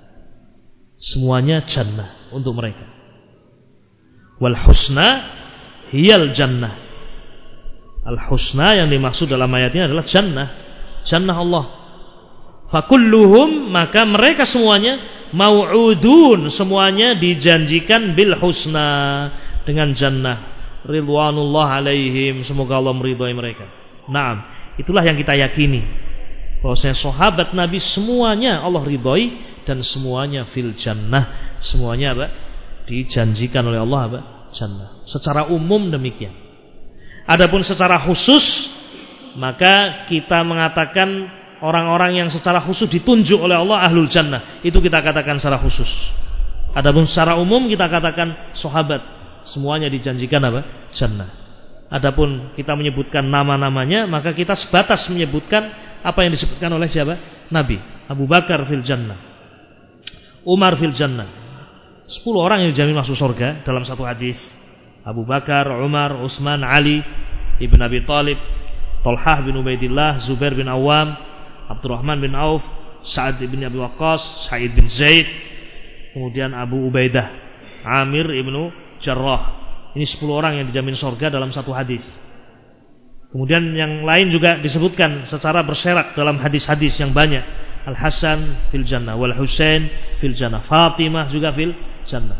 Semuanya jannah untuk mereka. Wal husna hiyal jannah. Al husna yang dimaksud dalam ayat ini adalah jannah, jannah Allah. Fakulluhum, maka mereka semuanya mau'udun, semuanya dijanjikan bil husna, dengan jannah. Ridwanullah alaihim, semoga Allah meridhai mereka. Naam, itulah yang kita yakini, bahwasanya sahabat Nabi semuanya Allah ridhai dan semuanya fil jannah, semuanya apa? Dijanjikan oleh Allah apa? Jannah. Secara umum demikian. Adapun secara khusus, maka kita mengatakan orang-orang yang secara khusus ditunjuk oleh Allah ahlul jannah, itu kita katakan secara khusus. Adapun secara umum kita katakan sahabat semuanya dijanjikan apa? Jannah. Adapun kita menyebutkan nama-namanya, maka kita sebatas menyebutkan apa yang disebutkan oleh siapa? Nabi. Abu Bakar fil jannah, Umar fil jannah. 10 orang yang dijamin masuk surga dalam satu hadis. Abu Bakar, Umar, Utsman, Ali ibn Abi Thalib, Talhah bin Ubaidillah, Zubair bin Awam, Abdurrahman bin Auf, Sa'ad bin Abi Waqqas, Sa'id bin Zaid, kemudian Abu Ubaidah, Amir ibnu Jarrah. Ini 10 orang yang dijamin surga dalam satu hadis. Kemudian yang lain juga disebutkan secara berserak dalam hadis-hadis yang banyak. Al-Hasan fil jannah, wal Husain fil jannah, Fatimah juga fil jannah,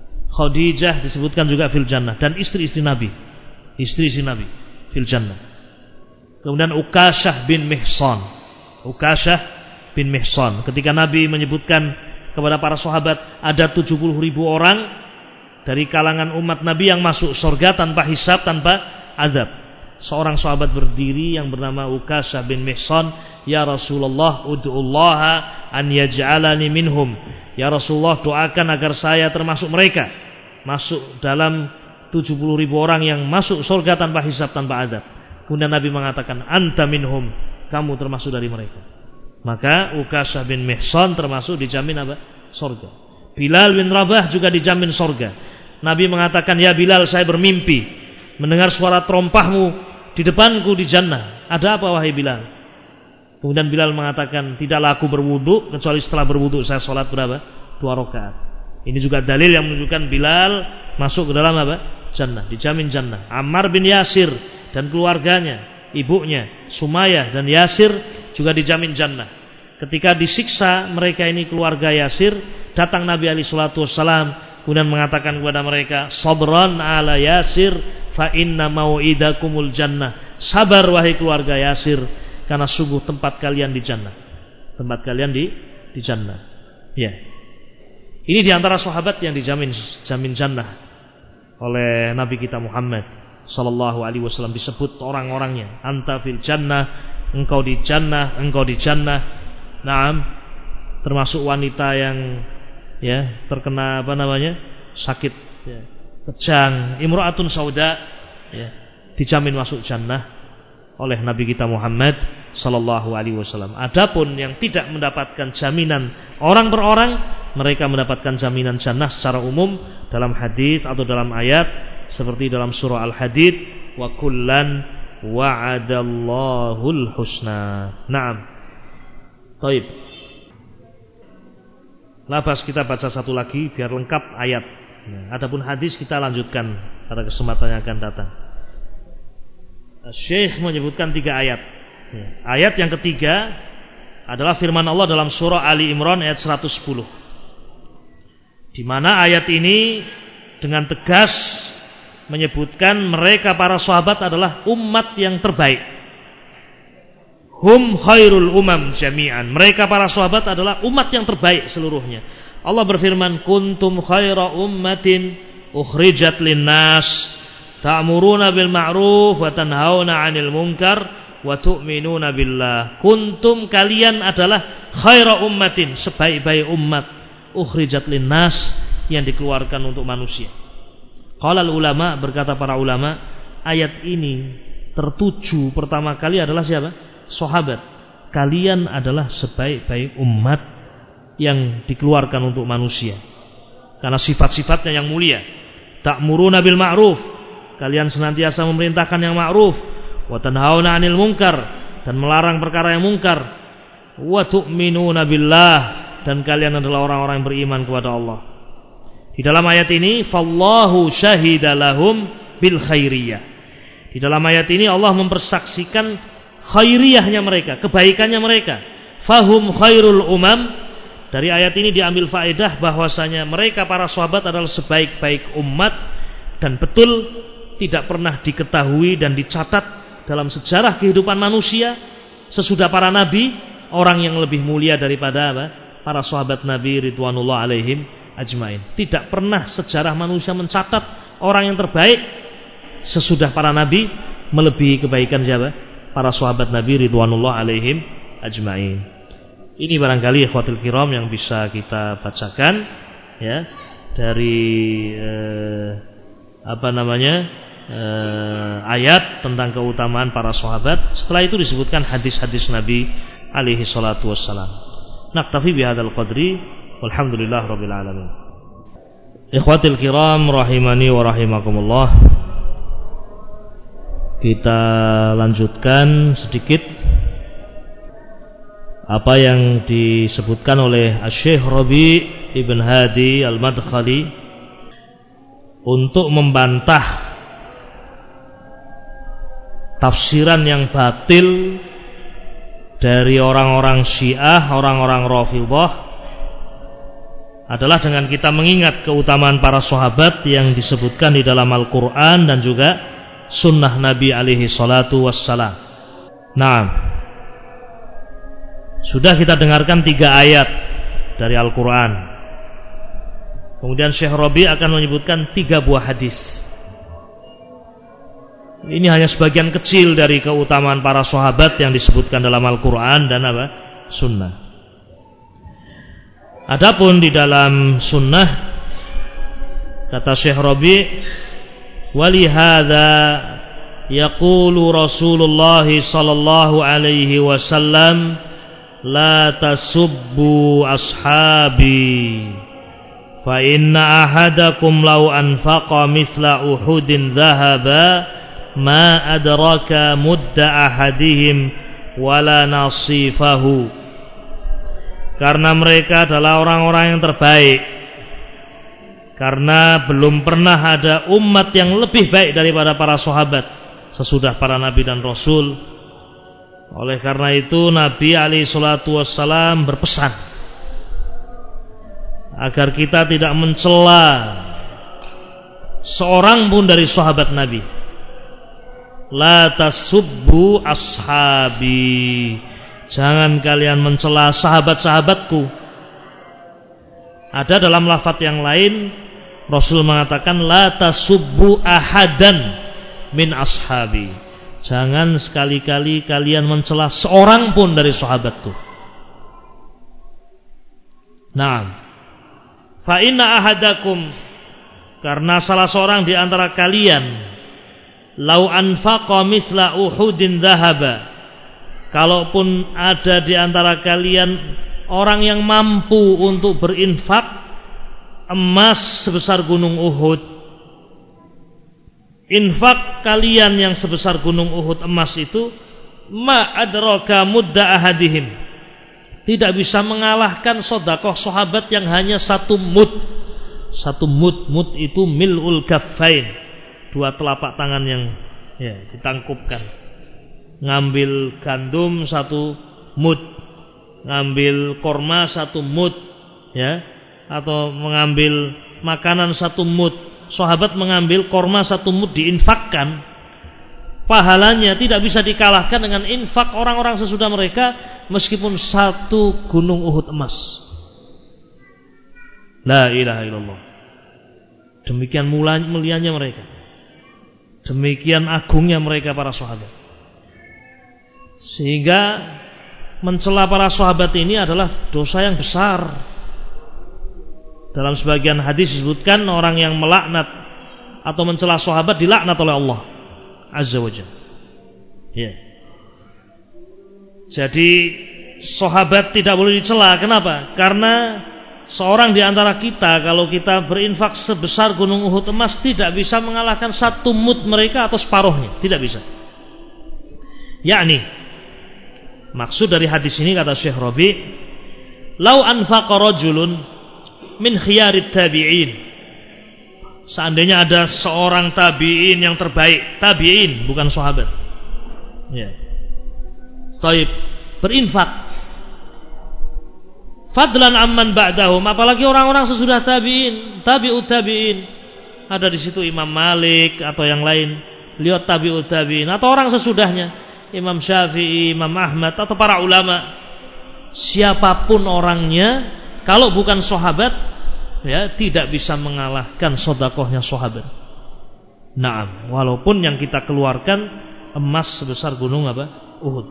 Khadijah disebutkan juga fil jannah, dan istri-istri Nabi, istri-istri Nabi fil jannah. Kemudian Ukasyah bin Mihsan, Ukasyah bin Mihsan, ketika Nabi menyebutkan kepada para sahabat ada 70.000 orang dari kalangan umat Nabi yang masuk surga tanpa hisab, tanpa azab. Seorang sahabat berdiri yang bernama Ukasyah bin Mihsan, ya Rasulullah, ud'ullaha an yaj'alani minhum. Ya Rasulullah, doakan agar saya termasuk mereka, masuk dalam 70.000 orang yang masuk surga tanpa hisab, tanpa azab. Kemudian Nabi mengatakan, anta minhum, kamu termasuk dari mereka. Maka Ukasyah bin Mihsan termasuk dijamin apa? Surga. Bilal bin Rabah juga dijamin surga. Nabi mengatakan, ya Bilal, saya bermimpi mendengar suara terompahmu di depanku di jannah. Ada apa wahai Bilal? Kemudian Bilal mengatakan, tidaklah aku berwudu kecuali setelah berwudu saya sholat berapa? 2 rakaat. Ini juga dalil yang menunjukkan Bilal masuk ke dalam apa? Jannah, dijamin jannah. Ammar bin Yasir dan keluarganya, ibunya Sumayyah dan Yasir juga dijamin jannah. Ketika disiksa mereka ini, keluarga Yasir, datang Nabi alaihi salatu wassalam, kemudian mengatakan kepada mereka, sabran ala Yasir fa inna mau'idakumul jannah. Sabar wahai keluarga Yasir, karena sungguh tempat kalian di jannah. Tempat kalian di jannah. Ya. Ini diantara sahabat yang dijamin jannah oleh Nabi kita Muhammad sallallahu alaihi wasallam, disebut orang-orangnya, anta fil jannah engkau di jannah, engkau di jannah. Naam, termasuk wanita yang ya terkena sakit ya, kejang, imra'atun sauda ya, dijamin masuk jannah oleh Nabi kita Muhammad sallallahu alaihi wasallam. Adapun yang tidak mendapatkan jaminan orang per orang, mereka mendapatkan jaminan jannah secara umum dalam hadis atau dalam ayat seperti dalam surah Al-Hadid, wa kullan wa'adallahul husna. Naam. Baik. Labas kita baca satu lagi biar lengkap ayat. Adapun hadis kita lanjutkan pada kesempatan yang akan datang. Syekh menyebutkan 3 ayat. Ayat yang ketiga adalah firman Allah dalam surah Ali Imran ayat 110. Di mana ayat ini dengan tegas menyebutkan mereka para sahabat adalah umat yang terbaik. Hum khairul umam jami'an. Mereka para sahabat adalah umat yang terbaik seluruhnya. Allah berfirman, kuntum khaira ummatin ukhrijat linnas ta'muruna bil ma'ruf wa tanhauna 'anil munkar wa tu'minuna billah. Kuntum, kalian adalah khaira ummatin, sebaik-baik umat, ukhrijat linnas, yang dikeluarkan untuk manusia. Qala ulama, berkata para ulama, ayat ini tertuju pertama kali adalah siapa? Sahabat. Kalian adalah sebaik-baik umat yang dikeluarkan untuk manusia karena sifat-sifatnya yang mulia. Ta'muruna bil ma'ruf, kalian senantiasa memerintahkan yang ma'ruf, wa tanhauna 'anil munkar, dan melarang perkara yang munkar, wa tu'minuna billah, dan kalian adalah orang-orang yang beriman kepada Allah. Di dalam ayat ini fallahu syahida lahum bil khairiyah. Di dalam ayat ini Allah mempersaksikan khairiyahnya mereka, kebaikannya mereka. Fahum khairul umam. Dari ayat ini diambil faedah bahwasanya mereka para sahabat adalah sebaik-baik umat, dan betul tidak pernah diketahui dan dicatat dalam sejarah kehidupan manusia sesudah para nabi orang yang lebih mulia daripada para sahabat Nabi ridwanullah alaihim ajmain. Tidak pernah sejarah manusia mencatat orang yang terbaik sesudah para nabi melebihi kebaikan siapa? Para sahabat Nabi ridwanullah alaihim ajmain. Ini barangkali ikhwatul kiram yang bisa kita bacakan ya dari ayat tentang keutamaan para sahabat. Setelah itu disebutkan hadis-hadis Nabi alaihi salatu wassalam. Naktafi bihadzal qadri walhamdulillah rabbil alamin. Ikhwatul kiram rahimani wa rahimakumullah. Kita lanjutkan sedikit apa yang disebutkan oleh Syekh Rabi' Ibn Hadi Al-Madkhali untuk membantah tafsiran yang batil dari orang-orang Syiah, orang-orang Rafidhah, adalah dengan kita mengingat keutamaan para sahabat yang disebutkan di dalam Al-Quran dan juga sunnah Nabi alaihi salatu wassalam. Nah, sudah kita dengarkan 3 ayat dari Al-Quran. Kemudian Syekh Rabi akan menyebutkan 3 buah hadis. Ini hanya sebagian kecil dari keutamaan para sahabat yang disebutkan dalam Al-Quran dan sunnah. Adapun di dalam sunnah, kata Syekh Rabi, walihada yaqulu Rasulullah sallallahu alaihi wasallam, la tasubbu ashabi fa inna ahadakum law anfaqa misla uhudin dhahaba ma adraka mudda ahadihim wala nasifahu. Karena mereka adalah orang-orang yang terbaik, karena belum pernah ada umat yang lebih baik daripada para sahabat sesudah para nabi dan rasul. Oleh karena itu Nabi alaihi salatu wassalam berpesan agar kita tidak mencela seorang pun dari sahabat Nabi. La tasubbu ashabi, jangan kalian mencela sahabat-sahabatku. Ada dalam lafaz yang lain Rasul mengatakan la tasubbu ahadan min ashabi, Jangan sekali-kali kalian mencela seorang pun dari sahabatku. Naam. Fa inna ahadakum, karena salah seorang di antara kalian, lau anfaqa misla Uhudin dhahaba, kalaupun ada di antara kalian orang yang mampu untuk berinfak emas sebesar gunung Uhud, infak kalian yang sebesar gunung Uhud emas itu, ma adraka mudda ahadihim, tidak bisa mengalahkan sedekah sahabat yang hanya satu mud. Satu mud itu mil'ul kaffain, dua telapak tangan yang ditangkupkan. Ngambil gandum satu mud, ngambil korma satu mud, atau mengambil makanan satu mud. Sahabat mengambil korma satu mud diinfakkan, pahalanya tidak bisa dikalahkan dengan infak orang-orang sesudah mereka, meskipun satu gunung Uhud emas. La ilaha illallah. Demikian mulianya mereka, demikian agungnya mereka para sahabat, sehingga mencela para sahabat ini adalah dosa yang besar. Dalam sebagian hadis disebutkan orang yang melaknat atau mencela sahabat dilaknat oleh Allah Azza wa Jalla. Jadi sahabat tidak boleh dicela. Kenapa? Karena seorang di antara kita, kalau kita berinfak sebesar gunung Uhud emas, tidak bisa mengalahkan satu mud mereka atau separuhnya. Tidak bisa. Yakni, maksud dari hadis ini, kata Syekh Rabi', lau anfaqa rajulun min khiyarit tabi'in, seandainya ada seorang tabi'in yang terbaik, tabi'in bukan sahabat, taib, berinfak, fadlan amman ba'dahum, apalagi orang-orang sesudah tabi'in, tabi'ut tabi'in, ada di situ Imam Malik atau yang lain, beliau tabi'ut tabi'in, atau orang sesudahnya Imam Syafi'i, Imam Ahmad, atau para ulama, siapapun orangnya, kalau bukan sahabat, tidak bisa mengalahkan sedekahnya sahabat. Naam, walaupun yang kita keluarkan emas sebesar gunung Uhud.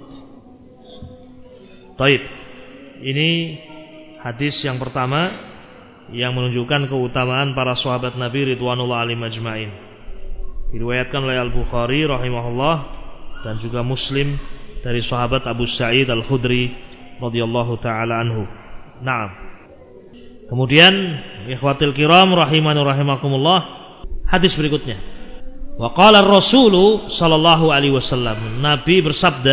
Baik. Ini hadis yang pertama yang menunjukkan keutamaan para sahabat Nabi ridwanullah alaihim ajmain. Diriwayatkan oleh Al-Bukhari rahimahullah dan juga Muslim dari sahabat Abu Sa'id Al-Khudri radhiyallahu taala anhu. Naam. Kemudian ikhwatil kiram rahimani rahimakumullah, hadis berikutnya. Wa qala ar-rasulu sallallahu alaihi wasallam, Nabi bersabda,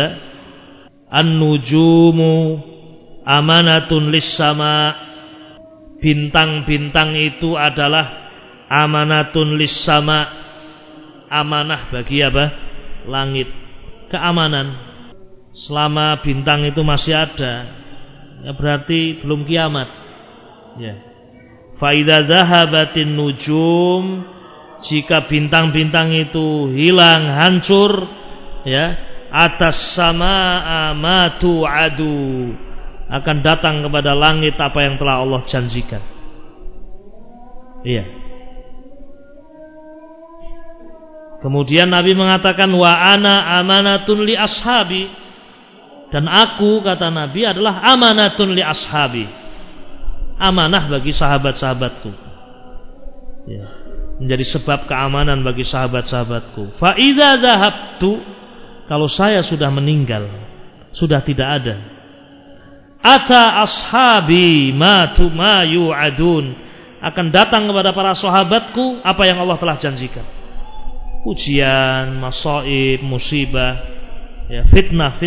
an-nujumu amanatun lis-sama, bintang-bintang itu adalah amanatun lis-sama, amanah bagi langit, keamanan. Selama bintang itu masih ada, berarti belum kiamat. Fa idza zahabatin nujum, jika bintang-bintang itu hilang, hancur, atas samaa ma tu'adu, akan datang kepada langit apa yang telah Allah janjikan. Kemudian Nabi mengatakan, wa ana amanatun li ashabi, dan aku, kata Nabi, adalah amanatun li ashabi, amanah bagi sahabat-sahabatku, menjadi sebab keamanan bagi sahabat-sahabatku. Fa idza zahabtu, kalau saya sudah meninggal, sudah tidak ada, ata ashabi ma yu'adun, akan datang kepada para sahabatku apa yang Allah telah janjikan. Ujian, masaib, musibah, fitnah,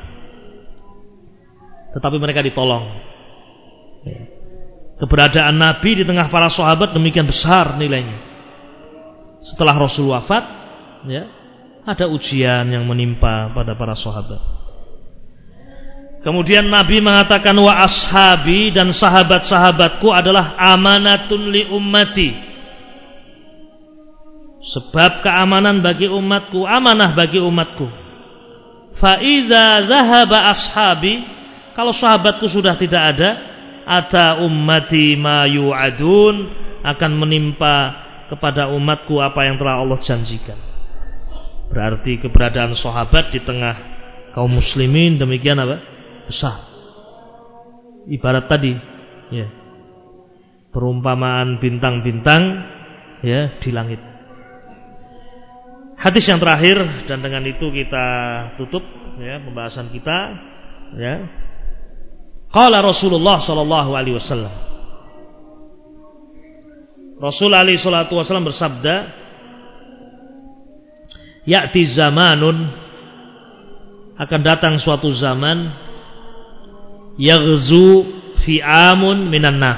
tetapi mereka ditolong. Keberadaan Nabi di tengah para sahabat demikian besar nilainya. Setelah Rasul wafat, ada ujian yang menimpa pada para sahabat. Kemudian Nabi mengatakan, wa ashabi, dan sahabat-sahabatku adalah amanatun li ummati, sebab keamanan bagi umatku, amanah bagi umatku. Fa idza zahaba ashabi, kalau sahabatku sudah tidak ada, ata ummati ma yu'adun, akan menimpa kepada umatku apa yang telah Allah janjikan. Berarti keberadaan sahabat di tengah kaum muslimin demikian apa? Besar. Ibarat tadi, ya, perumpamaan bintang-bintang, ya, di langit. Hadis yang terakhir, dan dengan itu kita tutup, ya, pembahasan kita, ya. Qala Rasulullah sallallahu alaihi wasallam. Rasul alaihi salatu wasallam bersabda, ya'ti zamanun, akan datang suatu zaman, yaghzu fi'amun minan nas,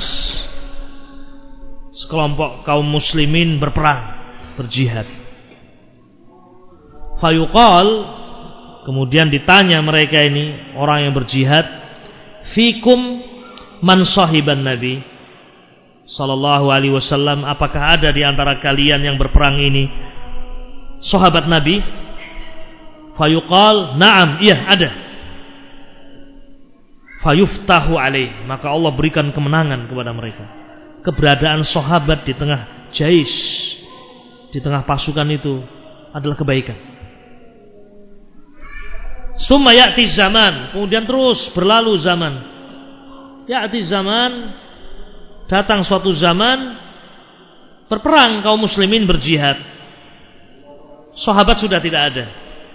sekelompok kaum muslimin berperang, berjihad. Fayuqal, kemudian ditanya mereka ini, orang yang berjihad, fikum man sahiban nabi sallallahu alaihi wasallam, apakah ada di antara kalian yang berperang ini sahabat Nabi? Fayuqal, na'am, iya ada. Fayuftahu alaih, maka Allah berikan kemenangan kepada mereka. Keberadaan sahabat di tengah jais, di tengah pasukan itu adalah kebaikan. Summa ya'ti zaman, kemudian terus berlalu zaman. Ya'ti zaman, datang suatu zaman, berperang kaum muslimin, berjihad. Sahabat sudah tidak ada.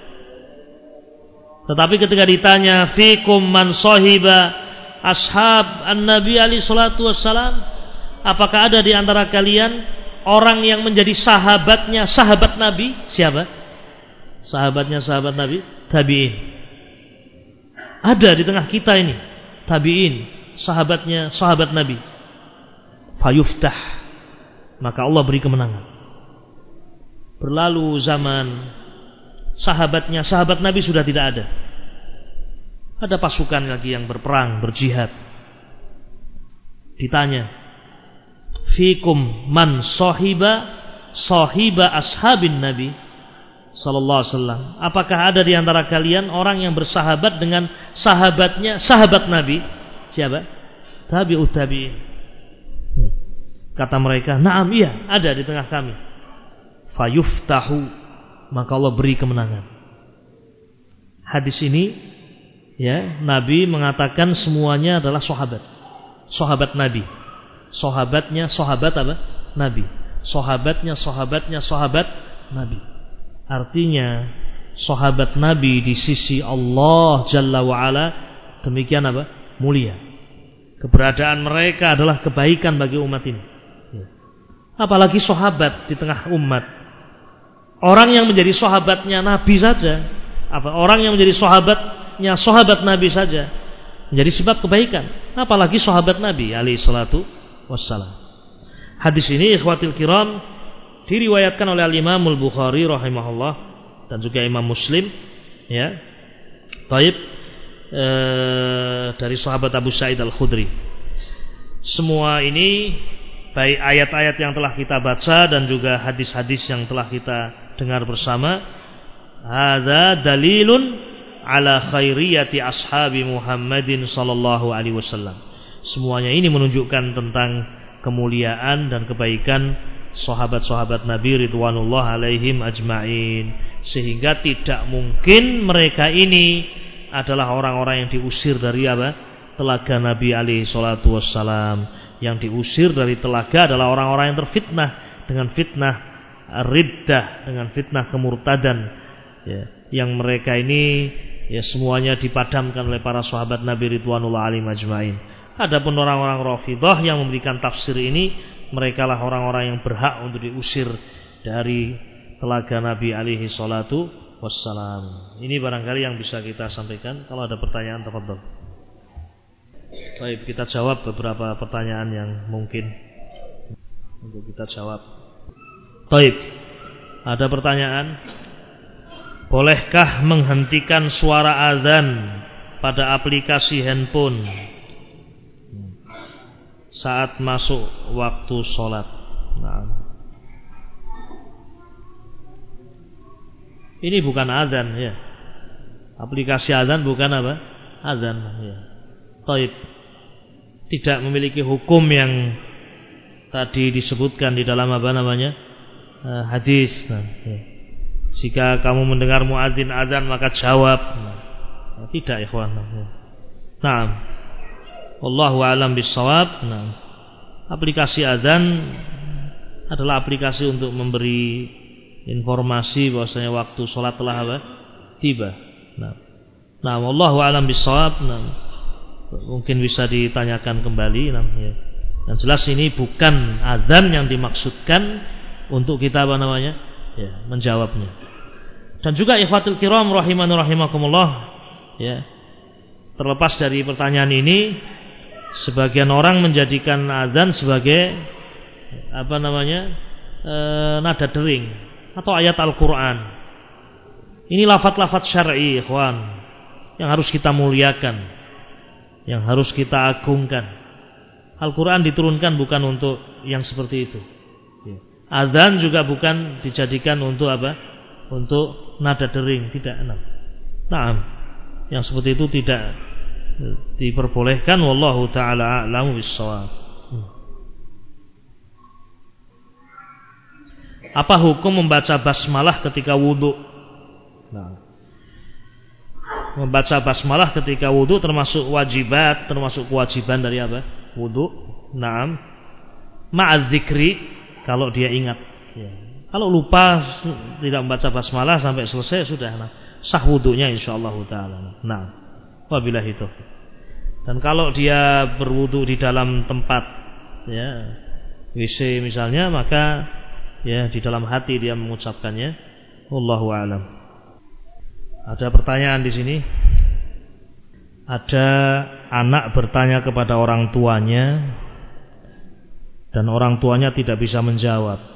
Tetapi ketika ditanya, fikum man sahiba ashab an-nabi alaihi salatu wassalam, apakah ada di antara kalian orang yang menjadi sahabatnya sahabat Nabi? Siapa? Sahabatnya sahabat Nabi? Tabi'in. Ada di tengah kita ini tabi'in, sahabatnya sahabat Nabi. Fayuftah, maka Allah beri kemenangan. Berlalu zaman, sahabatnya sahabat Nabi sudah tidak ada. Ada pasukan lagi yang berperang, berjihad. Ditanya, fikum man sahiba ashabin Nabi sallallahu alaihi wasallam, apakah ada di antara kalian orang yang bersahabat dengan sahabatnya sahabat Nabi? Siapa? Tabi'ut tabi'in. Kata mereka, na'am, iya, ada di tengah kami. Fayuftahu, maka Allah beri kemenangan. Hadis ini, ya, Nabi mengatakan semuanya adalah sahabat. Sahabat Nabi. Sahabatnya sahabat apa? Nabi. Sahabatnya sahabat Nabi. Artinya sahabat Nabi di sisi Allah Jalla wa'ala demikian apa? Mulia. Keberadaan mereka adalah kebaikan bagi umat ini. Apalagi sahabat di tengah umat. Orang yang menjadi sahabatnya Nabi saja, orang yang menjadi sahabatnya sahabat Nabi saja menjadi sebab kebaikan, apalagi sahabat Nabi alaihi salatu wassalam. Hadis ini ikhwatil kiram diriwayatkan oleh Al-Imam Al-Bukhari rahimahullah dan juga Imam Muslim, ya. Taib, dari sahabat Abu Sa'id Al-Khudri. Semua ini baik ayat-ayat yang telah kita baca dan juga hadis-hadis yang telah kita dengar bersama, hadza dalilun ala khairiyati ashabi Muhammadin sallallahu alaihi wasallam. Semuanya ini menunjukkan tentang kemuliaan dan kebaikan sahabat-sahabat Nabi ridwanullah alaihim ajma'in, sehingga tidak mungkin mereka ini adalah orang-orang yang diusir dari apa? Telaga Nabi alaihi salatu wassalam. Yang diusir dari telaga adalah orang-orang yang terfitnah dengan fitnah riddah, dengan fitnah kemurtadan, ya, yang mereka ini, ya, semuanya dipadamkan oleh para sahabat Nabi ridwanullah alaihim ajma'in. Adapun orang-orang Rafidhah yang memberikan tafsir ini, mereka lah orang-orang yang berhak untuk diusir dari telaga Nabi alaihi salatu wassalam. Ini barangkali yang bisa kita sampaikan. Kalau ada pertanyaan, tafadhol. Baik, kita jawab beberapa pertanyaan yang mungkin untuk kita jawab. Baik, ada pertanyaan. Bolehkah menghentikan suara azan pada aplikasi handphone saat masuk waktu sholat? Nah, ini bukan azan, ya. Aplikasi azan bukan apa? Azan, ya. Taib. Tidak memiliki hukum yang tadi disebutkan di dalam apa namanya? Hadis. Nah, ya. Jika kamu mendengar muadzin azan maka jawab. Tidak, ikhwan. Nah, wallahu a'lam bissawab. Nah, aplikasi azan adalah aplikasi untuk memberi informasi bahwasanya waktu sholat telah tiba. Nah, wallahu a'lam bissawab. Nah, mungkin bisa ditanyakan kembali. Nah, ya. Yang jelas ini bukan azan yang dimaksudkan untuk kita ya, menjawabnya. Dan juga ikhwatul kiram rahimani rahimakumullah, ya. Terlepas dari pertanyaan ini, sebagian orang menjadikan azan sebagai nada dering atau ayat Al-Qur'an. Ini lafaz-lafaz syar'i, ikhwan, yang harus kita muliakan, yang harus kita agungkan. Al-Qur'an diturunkan bukan untuk yang seperti itu. Azan juga bukan dijadikan untuk untuk nada dering, tidak. Nah, yang seperti itu tidak diperbolehkan. Wallahu taala a'lamu bissawab. Apa hukum membaca basmalah ketika wudu? Nah, membaca basmalah ketika wudu termasuk wajibat, termasuk kewajiban dari wudu. Naam, ma'az zikri, kalau dia ingat. Ya. Kalau lupa tidak membaca basmalah sampai selesai sudah sah wudunya insyaallah taala. Nah, wabillahi taufiq. Dan kalau dia berwudu di dalam tempat, ya, WC misalnya, maka ya di dalam hati dia mengucapkannya. Wallahu a'lam. Ada pertanyaan di sini. Ada anak bertanya kepada orang tuanya dan orang tuanya tidak bisa menjawab.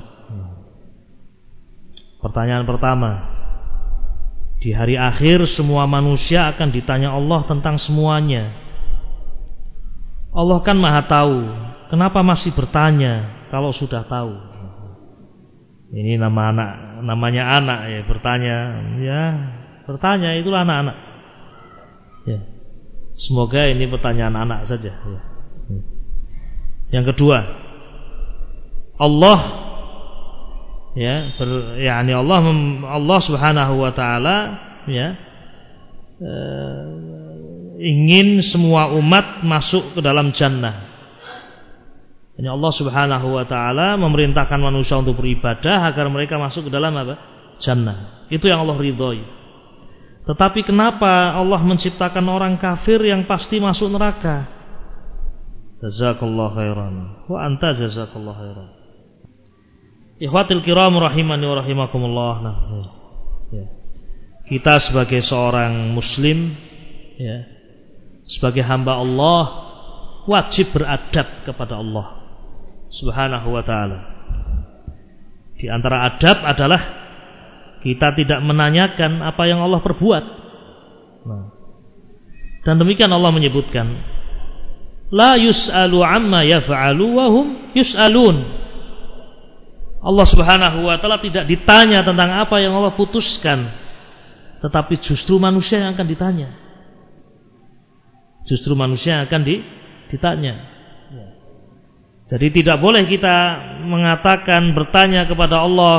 Pertanyaan pertama, di hari akhir semua manusia akan ditanya Allah tentang semuanya. Allah kan Maha tahu, kenapa masih bertanya kalau sudah tahu? Ini namanya anak ya, bertanya, ya, bertanya itulah anak-anak. Ya. Semoga ini pertanyaan anak saja. Ya. Yang kedua, Allah, ya, Allah Subhanahu wa taala, ya, ingin semua umat masuk ke dalam jannah. Ini Allah Subhanahu wa taala memerintahkan manusia untuk beribadah agar mereka masuk ke dalam jannah. Itu yang Allah ridhoi. Tetapi kenapa Allah menciptakan orang kafir yang pasti masuk neraka? Jazakallahu khairan. Wa anta jazakallahu khairan. Ikhwatul kiram rahimani wa rahimakumullah. Nah, ya. Kita sebagai seorang muslim, ya, sebagai hamba Allah, wajib beradab kepada Allah Subhanahu wa ta'ala. Di antara adab adalah kita tidak menanyakan apa yang Allah perbuat. Nah, dan demikian Allah menyebutkan, la yus'alu amma yaf'alu wa hum yus'alun. Allah Subhanahu wa ta'ala tidak ditanya tentang apa yang Allah putuskan, tetapi justru manusia yang akan ditanya. Justru manusia yang akan ditanya. Jadi tidak boleh kita mengatakan, bertanya kepada Allah,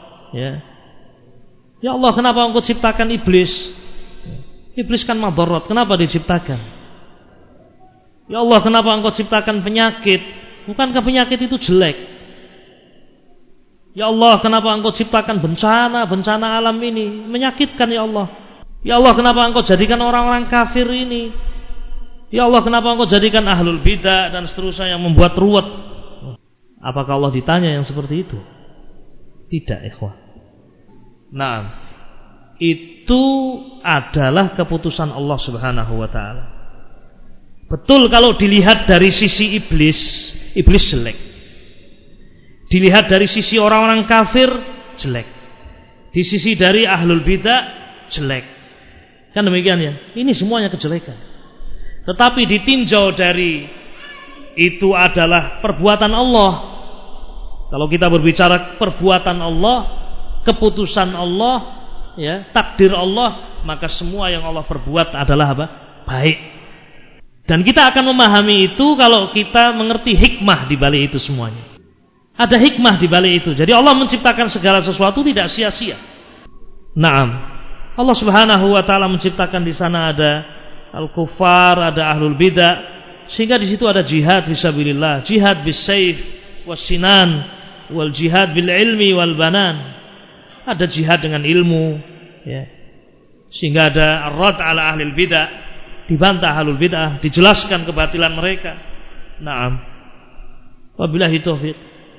ya Allah, kenapa engkau ciptakan iblis? Iblis kan madarat, kenapa diciptakan? Ya Allah, kenapa engkau ciptakan penyakit? Bukankah penyakit itu jelek? Ya Allah, kenapa engkau ciptakan bencana alam ini menyakitkan, ya Allah? Ya Allah, kenapa engkau jadikan orang-orang kafir ini? Ya Allah, kenapa engkau jadikan ahlul bidah dan seterusnya yang membuat ruwet? Apakah Allah ditanya yang seperti itu? Tidak, ikhwah. Nah, itu adalah keputusan Allah Subhanahu wa ta'ala. Betul kalau dilihat dari sisi iblis jelek. Dilihat dari sisi orang-orang kafir, jelek. Di sisi dari ahlul bidah, jelek. Kan demikian ya. Ini semuanya kejelekan. Tetapi ditinjau dari itu adalah perbuatan Allah. Kalau kita berbicara perbuatan Allah, keputusan Allah, ya, takdir Allah, maka semua yang Allah perbuat adalah baik. Dan kita akan memahami itu kalau kita mengerti hikmah di balik itu semuanya. Ada hikmah di balik itu. Jadi Allah menciptakan segala sesuatu tidak sia-sia. Naam. Allah Subhanahu wa taala menciptakan di sana ada al-kuffar, ada ahlul bidah, sehingga di situ ada jihad fisabilillah, jihad bis-saif was-sinan wal jihad bil ilmi wal banan. Ada jihad dengan ilmu, ya. Sehingga ada ar-rad ala ahlil bidah, dibantah ahlul bidah, dijelaskan kebatilan mereka. Naam. Wabillahi taufik.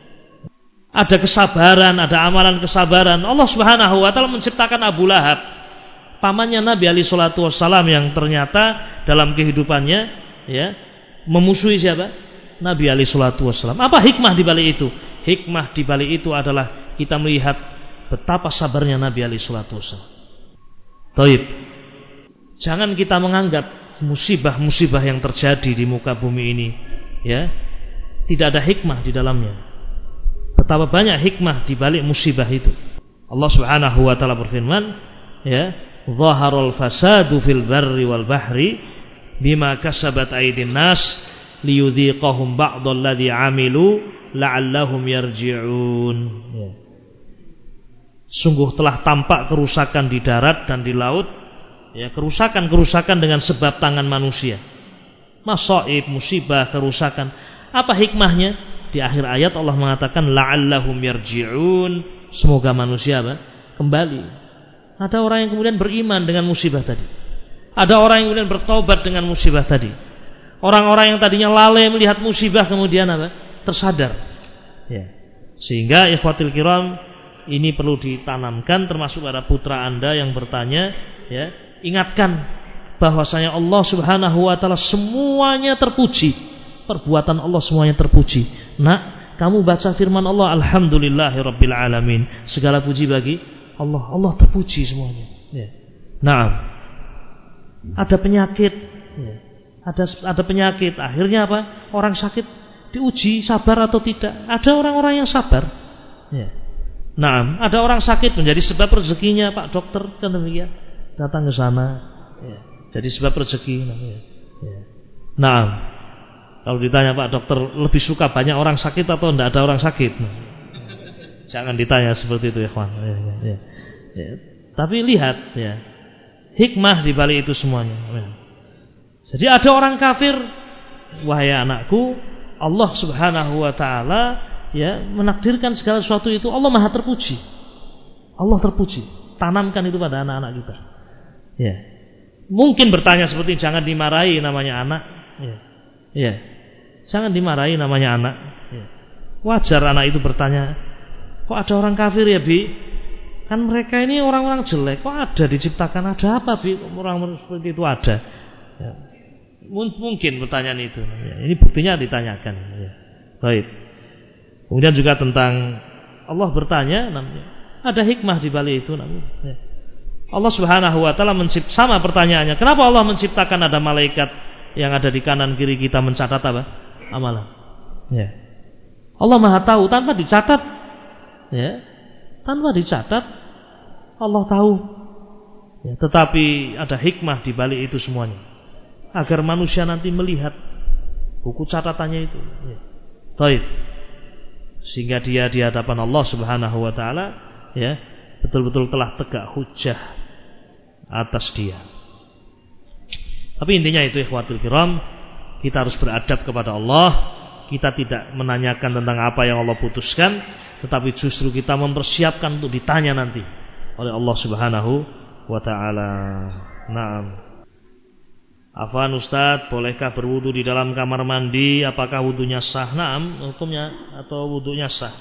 Ada kesabaran, ada amalan kesabaran. Allah Subhanahu wa taala menciptakan Abu Lahab, pamannya Nabi alaihi salatu wassalam, yang ternyata dalam kehidupannya, ya, memusuhi siapa? Nabi alaihi salatu wassalam. Apa hikmah di balik itu? Hikmah di balik itu adalah kita melihat betapa sabarnya Nabi alaihi salatu wassalam. Taib. Jangan kita menganggap musibah-musibah yang terjadi di muka bumi ini, ya, tidak ada hikmah di dalamnya. Betapa banyak hikmah di balik musibah itu. Allah Subhanahu wa taala berfirman, ya, "Zaharul fasadu fil barri wal bahri bima kasabat aydin nas liyudhiqahum ba'dal ladzi 'amilu la'allahum yarji'un." Ya. Sungguh telah tampak kerusakan di darat dan di laut, ya, kerusakan-kerusakan dengan sebab tangan manusia. Masaib, musibah, kerusakan. Apa hikmahnya? Di akhir ayat Allah mengatakan la'allahum yarji'un, semoga manusia apa? Kembali. Ada orang yang kemudian beriman dengan musibah tadi. Ada orang yang kemudian bertobat dengan musibah tadi. Orang-orang yang tadinya lalai melihat musibah kemudian apa? Tersadar. Ya. Sehingga ikhwatil kiram, ini perlu ditanamkan termasuk pada putra Anda yang bertanya, ya, ingatkan bahwasanya Allah Subhanahu wa taala semuanya terpuji. Perbuatan Allah semuanya terpuji. Nak, kamu baca firman Allah, alhamdulillahirabbil alamin. Segala puji bagi Allah. Allah terpuji semuanya. Ya. Naam. Ada penyakit, ya. Ada penyakit. Akhirnya apa? Orang sakit diuji sabar atau tidak. Ada orang-orang yang sabar. Ya. Naam. Ada orang sakit menjadi sebab rezekinya, Pak dokter, kan demikian. Datang ke sana, ya. Jadi sebab rezeki. Ya. Naam. Kalau ditanya, Pak dokter, lebih suka banyak orang sakit atau tidak ada orang sakit? Jangan ditanya seperti itu, ya kawan. Ya. Tapi lihat, ya, hikmah di balik itu semuanya. Jadi ada orang kafir, wahai anakku, Allah Subhanahu wa taala, ya, menakdirkan segala sesuatu itu. Allah Maha terpuji. Allah terpuji. Tanamkan itu pada anak-anak kita. Ya. Mungkin bertanya seperti ini, jangan dimarahi namanya anak. Ya. Ya. Jangan dimarahi namanya anak. Ya. Wajar anak itu bertanya, kok ada orang kafir ya, Bi? Kan mereka ini orang-orang jelek, kok ada diciptakan, ada apa, Bi? Orang seperti itu ada. Ya. Mungkin pertanyaan itu. Ya. Ini buktinya ditanyakan. Ya. Baik. Kemudian juga tentang Allah bertanya, ada hikmah di balik itu. Ya. Allah Subhanahu wa taala sama pertanyaannya. Kenapa Allah menciptakan ada malaikat yang ada di kanan kiri kita mencatat apa? Amalan. Ya. Allah Maha tahu tanpa dicatat. Ya. Tanpa dicatat Allah tahu. Ya, tetapi ada hikmah di balik itu semuanya. Agar manusia nanti melihat buku catatannya itu. Ya. Baik. Sehingga dia di hadapan Allah Subhanahu wa taala, ya, betul-betul telah tegak hujjah atas dia. Tapi intinya itu, ikhwatul kiram, kita harus beradab kepada Allah. Kita tidak menanyakan tentang apa yang Allah putuskan, tetapi justru kita mempersiapkan untuk ditanya nanti oleh Allah Subhanahu wa taala. Naam. Afwan Ustaz, bolehkah berwudu di dalam kamar mandi? Apakah wudunya sah? Naam, hukumnya atau wudunya sah.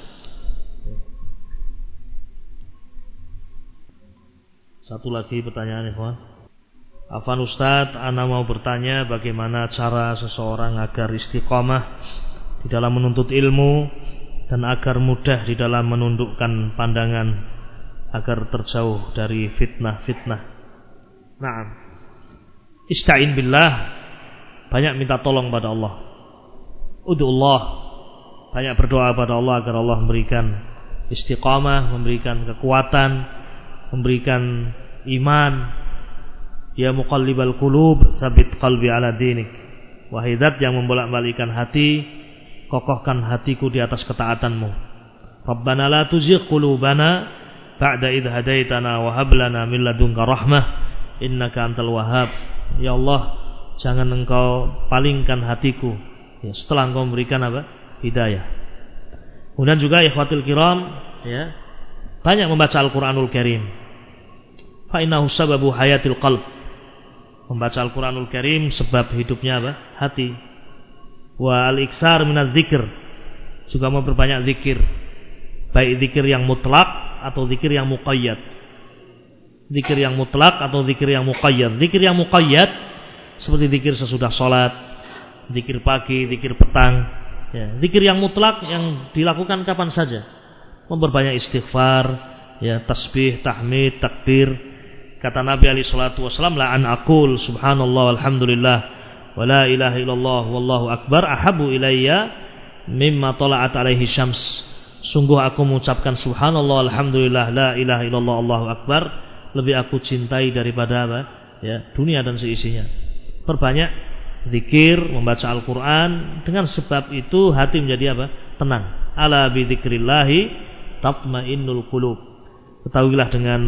Satu lagi pertanyaan, ikhwan. Afwan Ustaz, ana mau bertanya bagaimana cara seseorang agar istiqomah di dalam menuntut ilmu dan agar mudah di dalam menundukkan pandangan agar terjauh dari fitnah-fitnah. Naam. Ista'in billah, banyak minta tolong pada Allah. Ud'ullah, banyak berdoa pada Allah agar Allah memberikan istiqamah, memberikan kekuatan, memberikan iman. Ya muqallibal qulub, sabit qalbi ala dinik. Wahai zat yang membolak-balikkan hati, kokohkan hatiku di atas ketaatanmu. Rabbana la tuzigh qulubana ba'da idh hadaitana wa hab lana min ladunka rahmah innaka antal wahhab. Ya Allah, jangan Engkau palingkan hatiku ya, setelah Engkau memberikan hidayah. Kemudian juga ikhwatul kiram ya, banyak membaca Al-Qur'anul Karim. Fa innahu sababu hayatil qalb. Membaca Al-Qur'anul Karim sebab hidupnya hati. Wa al-iksar minaz zikr, juga memperbanyak zikir, baik zikir yang mutlak atau zikir yang muqayyad. Zikir yang mutlak atau zikir yang muqayyad. Zikir yang muqayyad seperti zikir sesudah sholat, zikir pagi, zikir petang ya. Zikir yang mutlak yang dilakukan kapan saja, memperbanyak istighfar ya, tasbih, tahmid, takbir. Kata Nabi alaihi salatu wasallam, la an aqul subhanallah walhamdulillah wa la ilaha illallah wallahu akbar ahabu ilayya mimma tala'at alaihi syams. Sungguh aku mengucapkan subhanallah alhamdulillah la ilaha illallah allahu akbar lebih aku cintai daripada ya, dunia dan seisinya. Perbanyak zikir, membaca Al-Qur'an, dengan sebab itu hati menjadi tenang. Ala bi dzikrillahi tatmainnul qulub. Ketahuilah dengan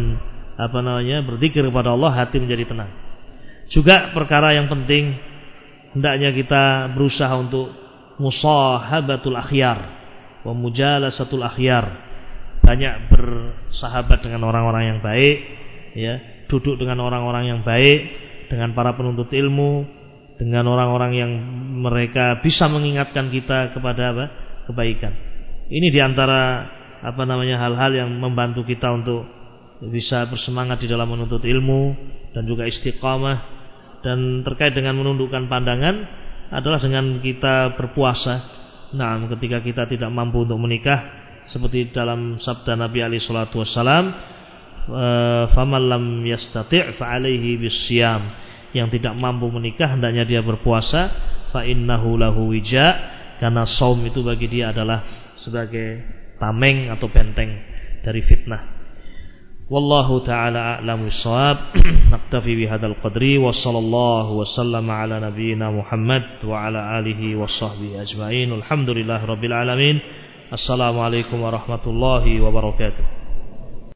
berzikir kepada Allah hati menjadi tenang. Juga perkara yang penting, hendaknya kita berusaha untuk musahabatul akhyar wa mujalasatul akhyar. Banyak bersahabat dengan orang-orang yang baik ya, duduk dengan orang-orang yang baik, dengan para penuntut ilmu, dengan orang-orang yang mereka bisa mengingatkan kita kepada kebaikan. Ini diantara hal-hal yang membantu kita untuk bisa bersemangat di dalam menuntut ilmu dan juga istiqamah. Dan terkait dengan menundukkan pandangan adalah dengan kita berpuasa. Nah, ketika kita tidak mampu untuk menikah, seperti dalam sabda Nabi alaihi salatu wassalam, faman lam yastati' fa alaihi bisyam. Yang tidak mampu menikah hendaknya dia berpuasa, fa innahu lahu wija, karena saum itu bagi dia adalah sebagai tameng atau benteng dari fitnah. Wallahu ta'ala a'lamu bissawab. Naktafi bihadzal qadri wa sallallahu wa sallama ala nabiyyina Muhammad wa ala alihi wa sahbihi ajma'in. Alhamdulillahirabbil alamin. Assalamualaikum warahmatullahi wabarakatuh.